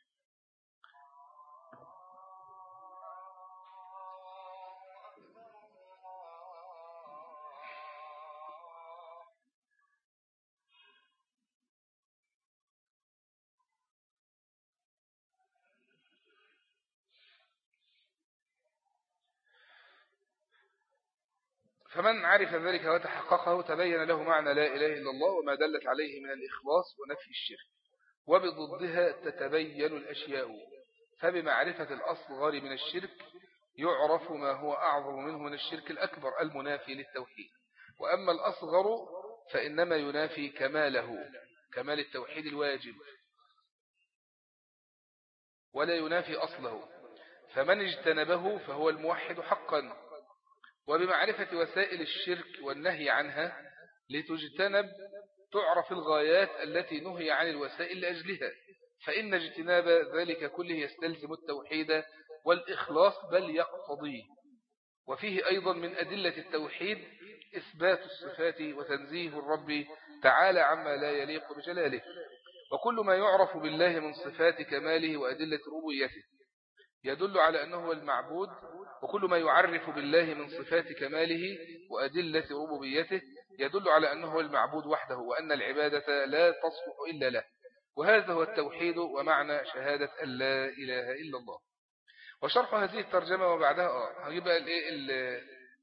فمن عرف ذلك وتحققه تبين له معنى لا إله إلا الله وما دلت عليه من الإخلاص ونفي الشرك، وبضدها تتبين الأشياء. فبمعرفة الأصغر من الشرك يعرف ما هو أعظم منه من الشرك الأكبر المنافي للتوحيد، وأما الأصغر فإنما ينافي كماله، كمال التوحيد الواجب، ولا ينافي أصله. فمن اجتنبه فهو الموحد حقا. وبمعرفة وسائل الشرك والنهي عنها لتجتنب تعرف الغايات التي نهي عن الوسائل لأجلها، فإن اجتناب ذلك كله يستلزم التوحيد والإخلاص بل يقتضيه. وفيه أيضا من أدلة التوحيد إثبات الصفات وتنزيه الرب تعالى عما لا يليق بجلاله، وكل ما يعرف بالله من صفات كماله وأدلة ربوبيته يدل على أنه هو المعبود، وكل ما يعرف بالله من صفات كماله وأدلة ربوبيته يدل على أنه هو المعبود وحده، وأن العبادة لا تصلح إلا له. وهذا هو التوحيد ومعنى شهادة أن لا إله إلا الله. وشرح هذه الترجمة وبعدها آه هجيب بقى الايه ال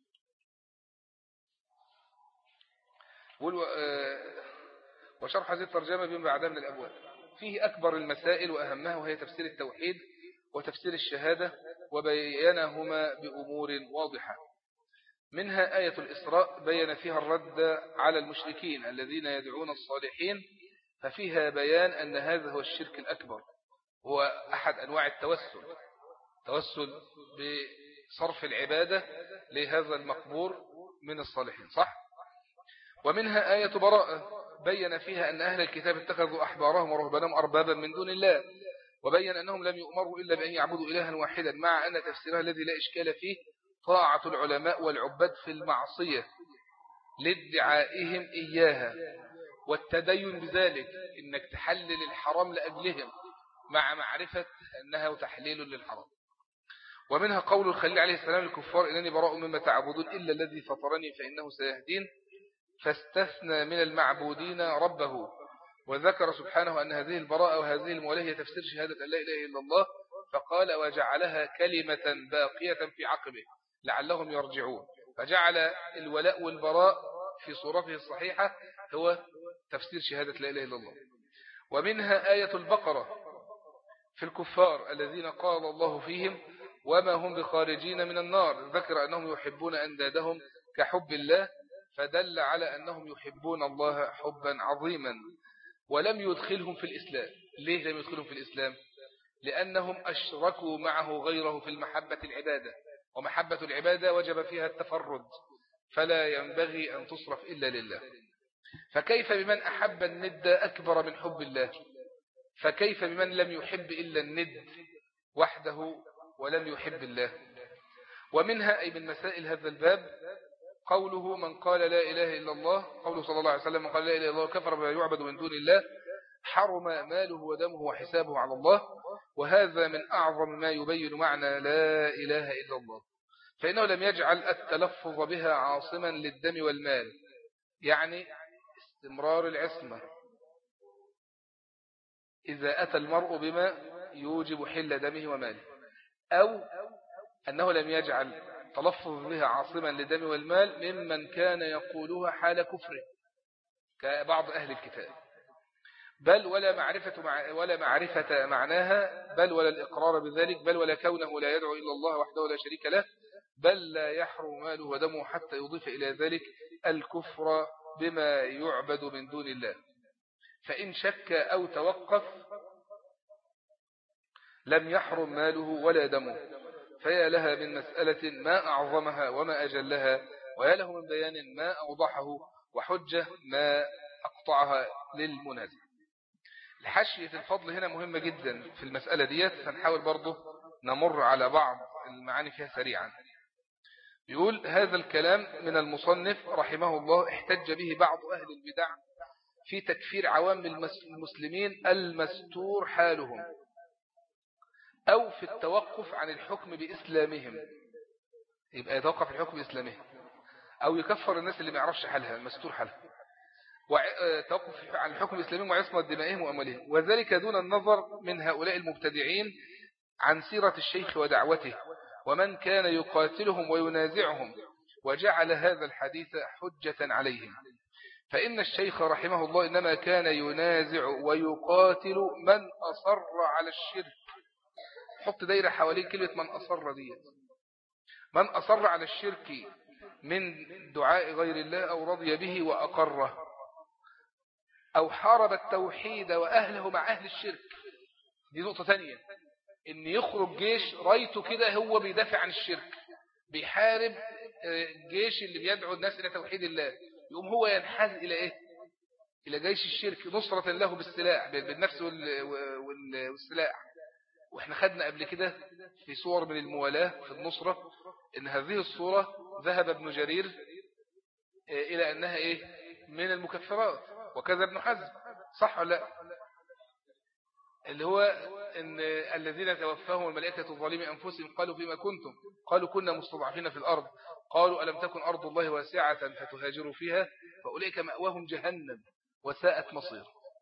وشرح هذه الترجمة بما بعدها من الأبواب فيه أكبر المسائل وأهمها، وهي تفسير التوحيد وتفسير الشهادة وبينهما بأمور واضحة. منها آية الإسراء بيّن فيها الرد على المشركين الذين يدعون الصالحين، ففيها بيان أن هذا هو الشرك الأكبر، هو أحد أنواع التوسل، توسل بصرف العبادة لهذا المقبور من الصالحين، صح؟ ومنها آية براءة بيّن فيها أن أهل الكتاب اتخذوا أحبارهم ورهبانهم أربابا من دون الله، وبين أنهم لم يؤمروا إلا بأن يعبدوا إلها واحدا، مع أن تفسيرها الذي لا إشكال فيه طاعة العلماء والعباد في المعصية لادعائهم إياها والتدين بذلك، إنك تحلل الحرام لأجلهم مع معرفة أنها تحليل للحرام. ومنها قول الخليل عليه السلام للكفار إنني براء مما تعبدون إلا الذي فطرني فإنه سيهدين، فاستثنى من المعبودين ربه، وذكر سبحانه أن هذه البراءة وهذه الموالاه هي تفسير شهادة أن لا إله إلا الله، فقال وجعلها كلمة باقية في عقبه لعلهم يرجعون. فجعل الولاء والبراء في صورته الصحيحة هو تفسير شهادة لا إله إلا الله. ومنها آية البقرة في الكفار الذين قال الله فيهم وما هم بخارجين من النار، ذكر أنهم يحبون أندادهم كحب الله، فدل على أنهم يحبون الله حبا عظيما، ولم يدخلهم في الإسلام. ليه لم يدخلهم في الإسلام؟ لأنهم أشركوا معه غيره في المحبة العبادة، ومحبة العبادة وجب فيها التفرد، فلا ينبغي أن تصرف إلا لله. فكيف بمن أحب الند أكبر من حب الله؟ فكيف بمن لم يحب إلا الند وحده ولم يحب الله؟ ومنها أي من مسائل هذا الباب قوله من قال لا إله إلا الله، قوله صلى الله عليه وسلم من قال لا إله إلا الله كفر بما يعبد من دون الله حرم ماله ودمه وحسابه على الله. وهذا من أعظم ما يبين معنى لا إله إلا الله، فإنه لم يجعل التلفظ بها عاصما للدم والمال، يعني استمرار العصمة إذا أتى المرء بما يوجب حل دمه وماله، أو أنه لم يجعل تلفظ بها عاصما للدم والمال ممن كان يقولها حال كفره كبعض أهل الكتاب، بل ولا معرفة, مع ولا معرفة معناها، بل ولا الإقرار بذلك، بل ولا كونه لا يدعو إلا الله وحده لا شريك له، بل لا يحرم ماله ودمه حتى يضيف إلى ذلك الكفر بما يعبد من دون الله. فإن شك أو توقف لم يحرم ماله ولا دمه. فيا لها من مسألة ما أعظمها وما أجلها، ويا له من بيان ما أوضحه، وحجة ما أقطعها للمنازع. الحشية الفضل هنا مهمة جدا في المسألة ديت، فنحاول برضه نمر على بعض المعاني فيها سريعا. يقول هذا الكلام من المصنف رحمه الله احتج به بعض أهل البدع في تكفير عوام المسلمين المستور حالهم، أو في التوقف عن الحكم بإسلامهم، يبقى يتوقف الحكم بإسلامهم، أو يكفر الناس اللي ما يعرفش حالها المستور حالها، وتوقف عن الحكم بإسلامهم وعصمة دمائهم وأموالهم، وذلك دون النظر من هؤلاء المبتدعين عن سيرة الشيخ ودعوته ومن كان يقاتلهم وينازعهم، وجعل هذا الحديث حجة عليهم. فإن الشيخ رحمه الله إنما كان ينازع ويقاتل من أصر على الشرك. حط دايرة حوالين كلمة من أصر دي، من أصر على الشرك من دعاء غير الله أو رضي به وأقره، أو حارب التوحيد وأهله مع أهل الشرك. دي نقطة تانية، إن يخرج جيش رايته كده هو بيدافع عن الشرك، بيحارب الجيش اللي بيدعو الناس إلى توحيد الله، يقوم هو ينحاز إلى إيه؟ إلى جيش الشرك نصرة له بالسلاح، بالنفس والسلاح. وإحنا خدنا قبل كده في صور من الموالاة في النصرة إن هذه الصورة ذهب ابن جرير إلى أنها إيه؟ من المكفرات، وكذا ابن حزم، صح ولا لا؟ اللي هو إن الذين توفاهم الملائكة ظالمي أنفسهم قالوا فيما كنتم، قالوا كنا مستضعفين في الأرض، قالوا ألم تكن أرض الله واسعة فتهاجروا فيها، فأولئك مأواهم جهنم وساءت مصير.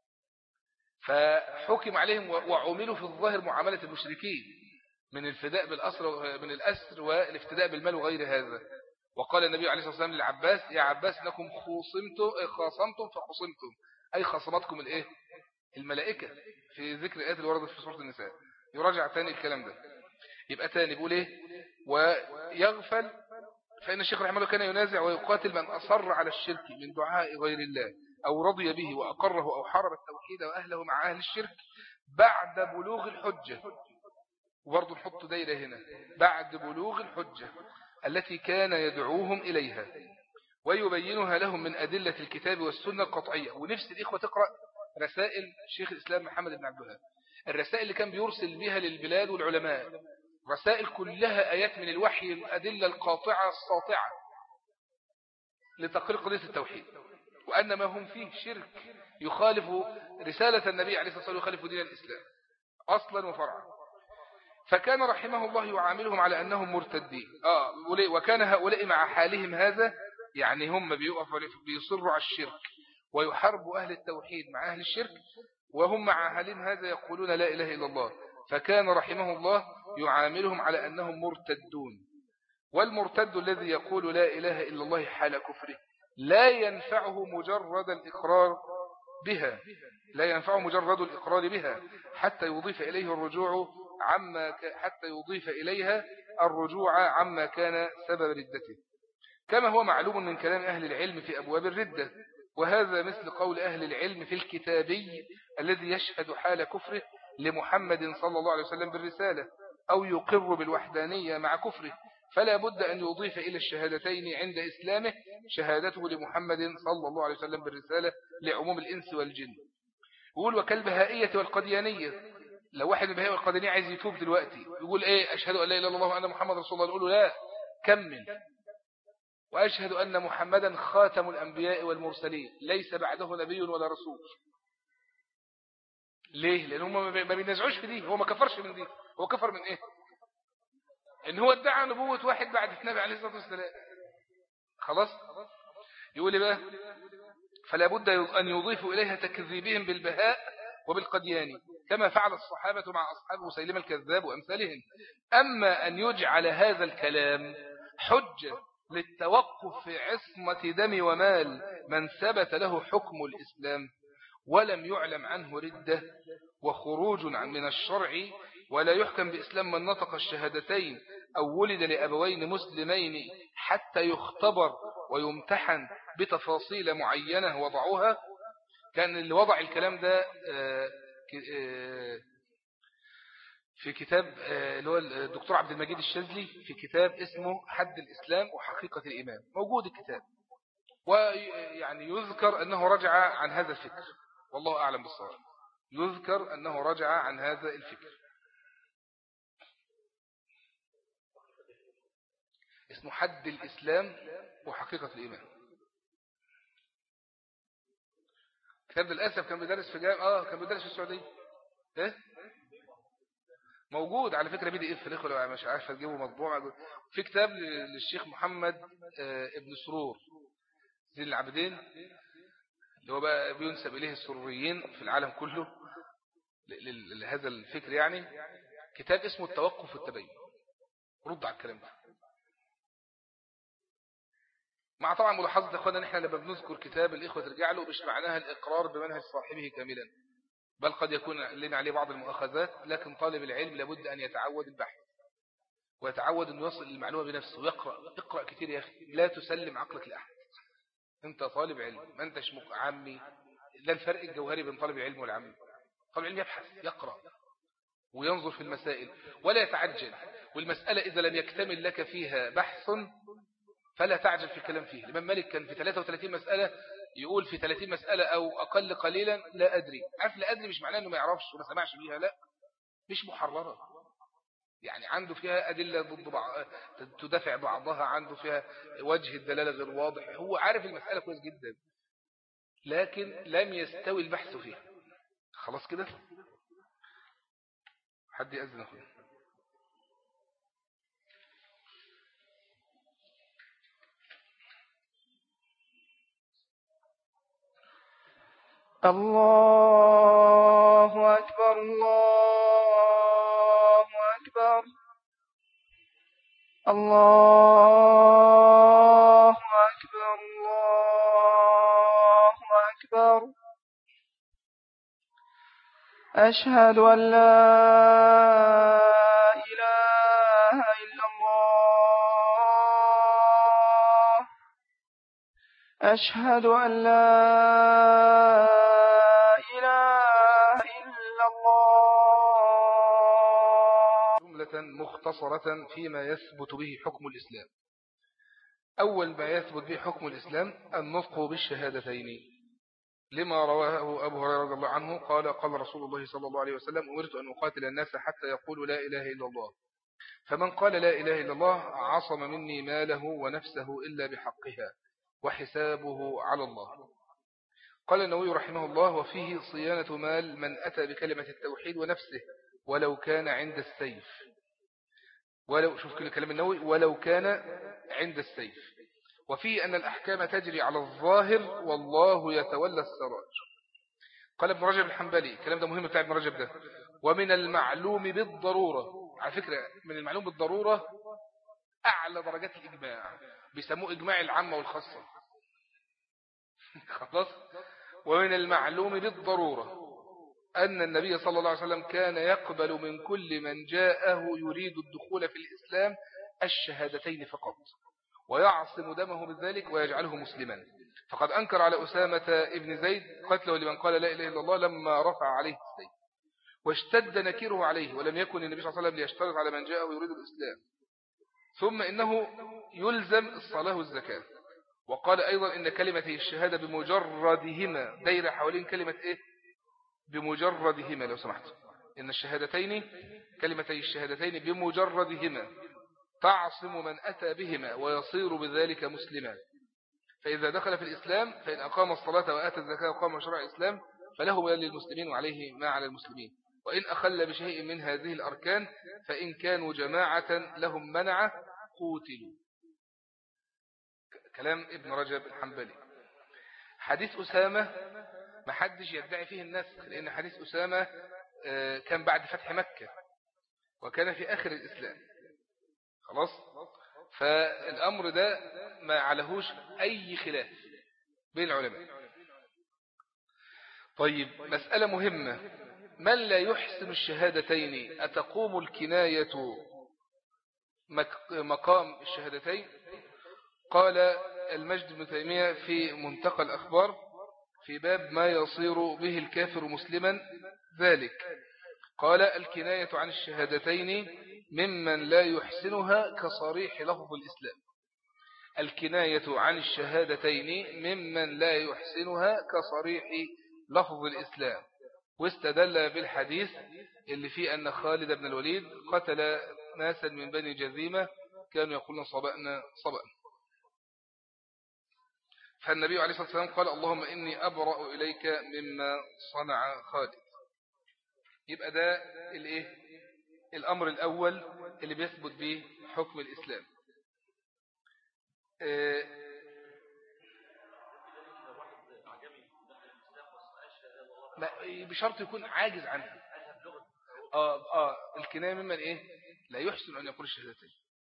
فحكم عليهم وعملوا في الظاهر معاملة المشركين من الفداء بالأسر من الأسر والافتداء بالمال وغير هذا. وقال النبي عليه الصلاة والسلام للعباس يا عباس إنكم خصمتم خاصمتم فخصمتم، أي خصمتكم الإيه؟ الملائكة، في ذكر الآيات اللي وردت في سورة النساء. يراجع تاني الكلام ده. يبقى تاني بيقول إيه؟ ويغفل. فإن الشيخ رحمه الله كان ينازع ويقاتل من أصر على الشرك من دعاء غير الله أو رضي به وأقره أو حارب التوحيد وأهله مع أهل الشرك بعد بلوغ الحجة. وبرضه نحط دايرة هنا، بعد بلوغ الحجة التي كان يدعوهم إليها ويبينها لهم من أدلة الكتاب والسنة القطعية. ونفس الإخوة تقرأ رسائل شيخ الإسلام محمد بن عبد الوهاب، الرسائل اللي كان بيرسل بها للبلاد والعلماء، رسائل كلها آيات من الوحي، الأدلة القاطعة الساطعة لتقرير قضية التوحيد، وأن ما هم فيه شرك يخالف رسالة النبي عليه الصلاة والسلام، يخالف دين الإسلام أصلا وفرعا. فكان رحمه الله يعاملهم على أنهم مرتدين. آه وكان هؤلاء مع حالهم هذا، يعني هم بيصروا على الشرك ويحاربوا أهل التوحيد مع أهل الشرك، وهم مع حالهم هذا يقولون لا إله إلا الله. فكان رحمه الله يعاملهم على أنهم مرتدون، والمرتد الذي يقول لا إله إلا الله حال كفره لا ينفعه مجرد الإقرار بها لا ينفعه مجرد الإقرار بها حتى يضيف إليه الرجوع عما حتى يضيف إليها الرجوع عما كان سبب ردته، كما هو معلوم من كلام أهل العلم في أبواب الردة. وهذا مثل قول أهل العلم في الكتابي الذي يشهد حال كفره لمحمد صلى الله عليه وسلم بالرسالة أو يقر بالوحدانية مع كفره، فلا بد أن يضيف إلى الشهادتين عند إسلامه شهادته لمحمد صلى الله عليه وسلم بالرسالة لعموم الإنس والجن. يقول وكالبهائية والقديانية، لو واحد البهائي والقديانية عايز يتوب دلوقتي يقول إيه أشهد أن لا إله إلا الله وأن محمد رسول الله، نقول له لا كمل، وأشهد أن محمدا خاتم الأنبياء والمرسلين ليس بعده نبي ولا رسول. ليه؟ لأن هم ما بينزعوش في دي، هو ما كفرش من دي، هو كفر من إيه؟ إن هو ادعى نبوة واحد بعد النبي عليه الصلاة والسلام. خلاص؟ يقول لي بقى فلا بد أن يضيفوا إليها تكذيبهم بالبهاء وبالقديان كما فعل الصحابة مع أصحاب مسيلمة الكذاب وأمثالهم. أما أن يجعل هذا الكلام حجة للتوقف في عصمة دم ومال من ثبت له حكم الإسلام ولم يعلم عنه ردة وخروج من الشرع، ولا يحكم بإسلام من نطق الشهادتين أو ولد لأبوين مسلمين حتى يختبر ويمتحن بتفاصيل معينة وضعوها. كان اللي وضع الكلام ده في كتاب اللي هو الدكتور عبد المجيد الشاذلي في كتاب اسمه حد الإسلام وحقيقة الإيمان، موجود الكتاب، ويعني يذكر أنه رجع عن هذا الفكر، والله أعلم بالصواب، يذكر أنه رجع عن هذا الفكر. اسمه حد الإسلام وحقيقة الإيمان. كتاب للأسف كان بيدرس في جامعة آه كان بيدرس في السعودية. إيه؟ موجود على فكرة بي دي اف، الاخوه لو مش عارفه تجيبه مطبوع. في كتاب للشيخ محمد ابن سرور زين العابدين اللي هو بقى بينسب اليه السروريين في العالم كله لهذا الفكر، يعني كتاب اسمه التوقف والتبين، رد على الكلام ده. مع طبعا ملاحظه اخوانا ان احنا لما بنذكر كتاب الاخوه ترجع له مش معناها الاقرار بمنهج صاحبه كاملا، بل قد يكون لنا عليه بعض المؤاخذات، لكن طالب العلم لابد أن يتعود البحث ويتعود أن يوصل المعلومة بنفسه ويقرأ. اقرأ كتير يا أخي، لا تسلم عقلك لأحد، أنت طالب علم ما أنتش عامي. لا الفرق الجوهري بين طالب العلم والعامي. طالب العلم يبحث يقرأ وينظر في المسائل ولا يتعجل، والمسألة إذا لم يكتمل لك فيها بحث فلا تعجل في الكلام فيه. الإمام مالك كان في ثلاثة وثلاثين مسألة يقول في ثلاثين مسألة أو أقل قليلا لا أدري. عارف لا أدري مش معناه أنه ما يعرفش وما سمعش بيها، لا، مش محررة، يعني عنده فيها أدلة ضد بعض تدافع بعضها، عنده فيها وجه الدلالة غير واضح، هو عارف المسألة كويس جدا لكن لم يستوي البحث فيها. خلاص كده، حد يأذن أخوه. الله أكبر الله أكبر الله أكبر الله أكبر. أشهد أن لا إله إلا الله أشهد أن لا إله إلا الله. جملة مختصرة فيما يثبت به حكم الإسلام. أول ما يثبت به حكم الإسلام النطق بالشهادتين، لما رواه أبو هريرة رضي الله عنه قال قال رسول الله صلى الله عليه وسلم أمرت أن أقاتل الناس حتى يقولوا لا إله إلا الله، فمن قال لا إله إلا الله عصم مني ماله ونفسه إلا بحقها وحسابه على الله. قال النووي رحمه الله وفيه صيانة مال من أتى بكلمة التوحيد ونفسه ولو كان عند السيف، ولو شوف كل كلام النووي ولو كان عند السيف. وفيه أن الأحكام تجري على الظاهر والله يتولى السرائر. قال ابن رجب الحنبلي، الكلام ده مهم بتاع ابن رجب ده، ومن المعلوم بالضرورة، على فكرة من المعلوم بالضرورة أعلى درجات الإجماع، بيسموه إجماع العامة والخاصة. خلاص. ومن المعلوم بالضرورة أن النبي صلى الله عليه وسلم كان يقبل من كل من جاءه يريد الدخول في الإسلام الشهادتين فقط، ويعصم دمه بذلك ويجعله مسلما. فقد أنكر على أسامة ابن زيد قتله لمن قال لا إله إلا الله لما رفع عليه السيف، واشتد نكيره عليه، ولم يكن النبي صلى الله عليه وسلم ليشترط على من جاءه يريد الإسلام. ثم إنه يلزم الصلاة والزكاة. وقال أيضا إن كلمتي الشهادة بمجردهما دايرة حوالين كلمة إيه؟ بمجردهما. لو سمحت، إن الشهادتين كلمتي الشهادتين بمجردهما تعصم من أتى بهما ويصير بذلك مسلما. فإذا دخل في الإسلام فإن أقام الصلاة وآتى الزكاة وقام شرع الإسلام فله ما للمسلمين وعليه ما على المسلمين. وإن أخل بشيء من هذه الأركان فإن كانوا جماعة لهم منع قوتلوا. كلام ابن رجب الحنبلي. حديث أسامة ما حدش يدعي فيه النسخ، لأن حديث أسامة كان بعد فتح مكة وكان في آخر الإسلام. خلاص. فالأمر ده ما عليهوش أي خلاف بين العلماء. طيب، مسألة مهمة: من لا يحسن الشهادتين أتقوم الكناية مقام الشهادتين؟ قال المجد بن تيمية في منتقى الأخبار في باب ما يصير به الكافر مسلما ذلك، قال: الكناية عن الشهادتين ممن لا يحسنها كصريح لفظ الإسلام. الكناية عن الشهادتين ممن لا يحسنها كصريح لفظ الإسلام. واستدل بالحديث اللي فيه أن خالد بن الوليد قتل ناسا من بني جذيمة كانوا يقولون صبأنا صبأنا، فالنبي عليه الصلاة والسلام قال: اللهم إني أبرأ إليك مما صنع خالد. يبقى ده الإيه؟ الأمر الأول اللي بيثبت به حكم الإسلام. بشرط يكون عاجز عنها. آه آه الكناية ممن إيه؟ لا يحسن أن يقول الشهادتين.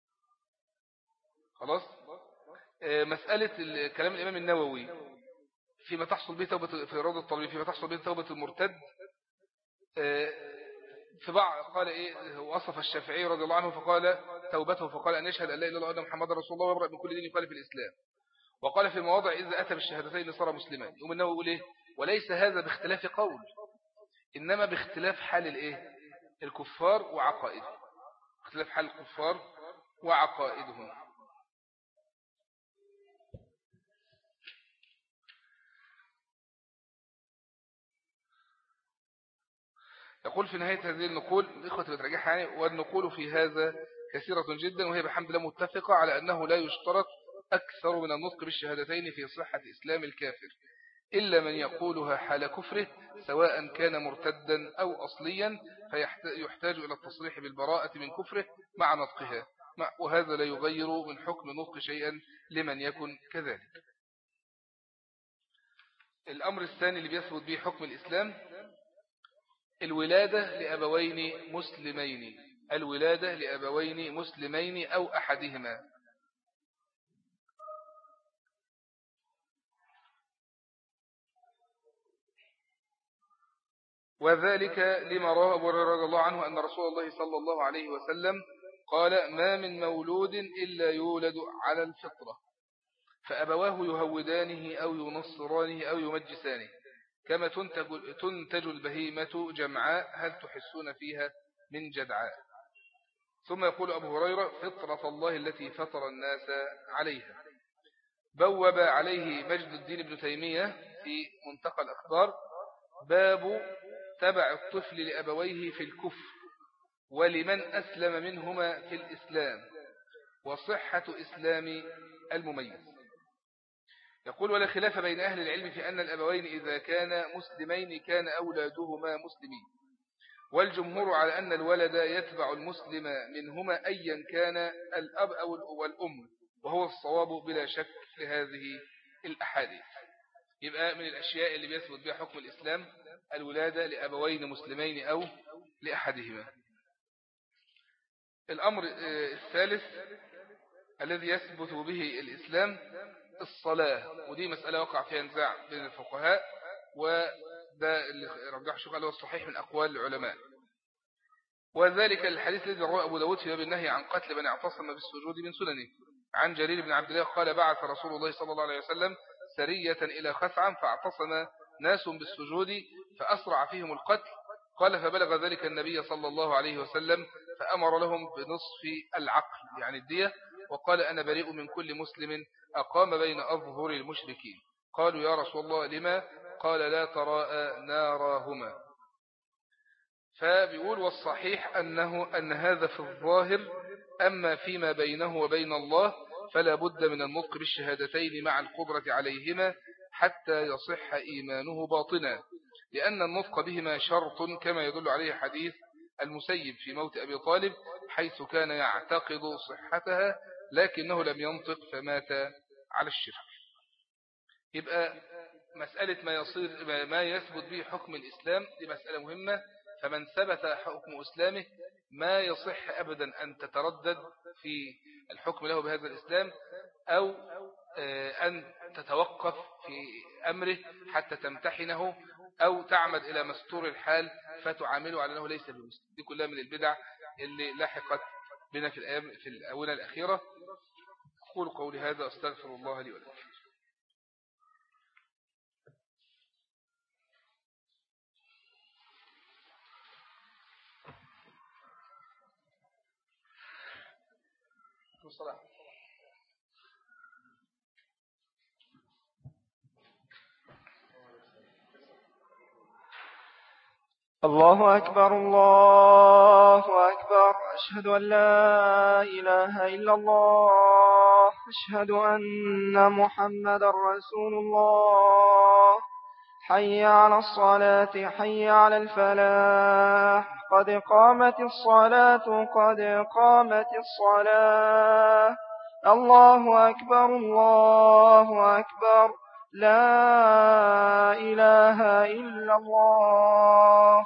خلاص. آه مسألة كلام الإمام النووي فيما تحصل به توبة في روض الطبيب فيما تحصل به توبة المرتد، آه في بعض قال إيه؟ وصف الشافعي رضي الله عنه فقال توبته فقال أن يشهد أن لا إله إلا الله محمد رسول الله ويبرأ من كل دين يخالف الإسلام. وقال في مواضع إذا أتى بالشهادتين صار مسلما. يوم النووي يقول إيه؟ وليس هذا باختلاف قول، إنما باختلاف حال الإيه؟ الكفار وعقائدهم. اختلاف حال الكفار وعقائدهم. يقول في نهاية هذه النقول الإخوة بترجحها يعني: والنقول في هذا كثيرة جدا، وهي بحمد الله متفقة على أنه لا يشترط أكثر من النطق بالشهادتين في صحة إسلام الكافر، إلا من يقولها حال كفره سواء كان مرتدا أو أصليا، فيحتاج إلى التصريح بالبراءة من كفره مع نطقها، وهذا لا يغير من حكم نطق شيئا لمن يكن كذلك. الأمر الثاني اللي بيثبت به حكم الإسلام: الولادة لأبوين مسلمين. الولادة لأبوين مسلمين أو أحدهما. وذلك لما رواه أبو هريرة رضي الله عنه أن رسول الله صلى الله عليه وسلم قال: ما من مولود إلا يولد على الفطرة، فأبواه يهودانه أو ينصرانه أو يمجسانه، كما تنتج, تنتج البهيمة جمعاء هل تحسون فيها من جدعاء. ثم يقول أبو هريرة: فطرة الله التي فطر الناس عليها. بوب عليه مجد الدين ابن تيمية في منتقى الأخبار باب تبع الطفل لأبويه في الكفر ولمن أسلم منهما في الإسلام وصحة إسلام المميز. يقول: ولا خلاف بين أهل العلم في أن الأبوين إذا كان مسلمين كان أولادهما مسلمين، والجمهور على أن الولد يتبع المسلم منهما أيا كان الأب أو الأم، وهو الصواب بلا شك لهذه الأحاديث. يبقى من الأشياء اللي بيثبت بها حكم الإسلام الولادة لأبوين مسلمين أو لأحدهما. الأمر الثالث الذي يثبت به الإسلام الصلاة، ودي مسألة وقع فيها نزاع بين الفقهاء، وده اللي رجح شيخ هو الصحيح من أقوال العلماء. وذلك الحديث الذي رواه أبو داود في باب النهي عن قتل من اعتصم بالسجود من سننه، عن جرير بن عبد الله قال بعث رسول الله صلى الله عليه وسلم سرية إلى خثعم فاعتصم ناس بالسجود فأسرع فيهم القتل، قال فبلغ ذلك النبي صلى الله عليه وسلم فأمر لهم بنصف العقل يعني الدية، وقال أنا بريء من كل مسلم أقام بين أظهر المشركين. قالوا يا رسول الله لما؟ قال لا تراءى ناراهما. فبيقول والصحيح أنه أن هذا في الظاهر، أما فيما بينه وبين الله فلا بد من النطق بالشهادتين مع القدرة عليهما حتى يصح إيمانه باطنا، لأن النطق بهما شرط كما يدل عليه حديث المسيب في موت أبي طالب حيث كان يعتقد صحتها لكنه لم ينطق فمات على الشرك. يبقى مسألة ما يصير ما يثبت به حكم الإسلام دي مسألة مهمة، فمن ثبت حكم إسلامه ما يصح أبدا أن تتردد في الحكم له بهذا الإسلام أو أن تتوقف في أمره حتى تمتحنه أو تعمد إلى مستور الحال فتعامله على أنه ليس بمسلم. دي كلها من البدع اللي لحقت بنا في الأيام في الآونة الأخيرة. أقول قولي هذا أستغفر الله لي ولكم. الصلاة. الله أكبر الله أكبر، أشهد أن لا إله إلا الله، أشهد أن محمد رسول الله. حي على الصلاة حي على الفلاح، قد قامت الصلاة قد قامت الصلاة. الله أكبر الله أكبر، لا إله إلا الله.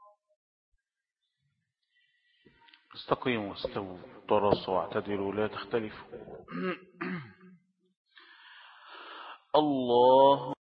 استقيموا واستووا ترصوا واعتدلوا لا تختلفوا. الله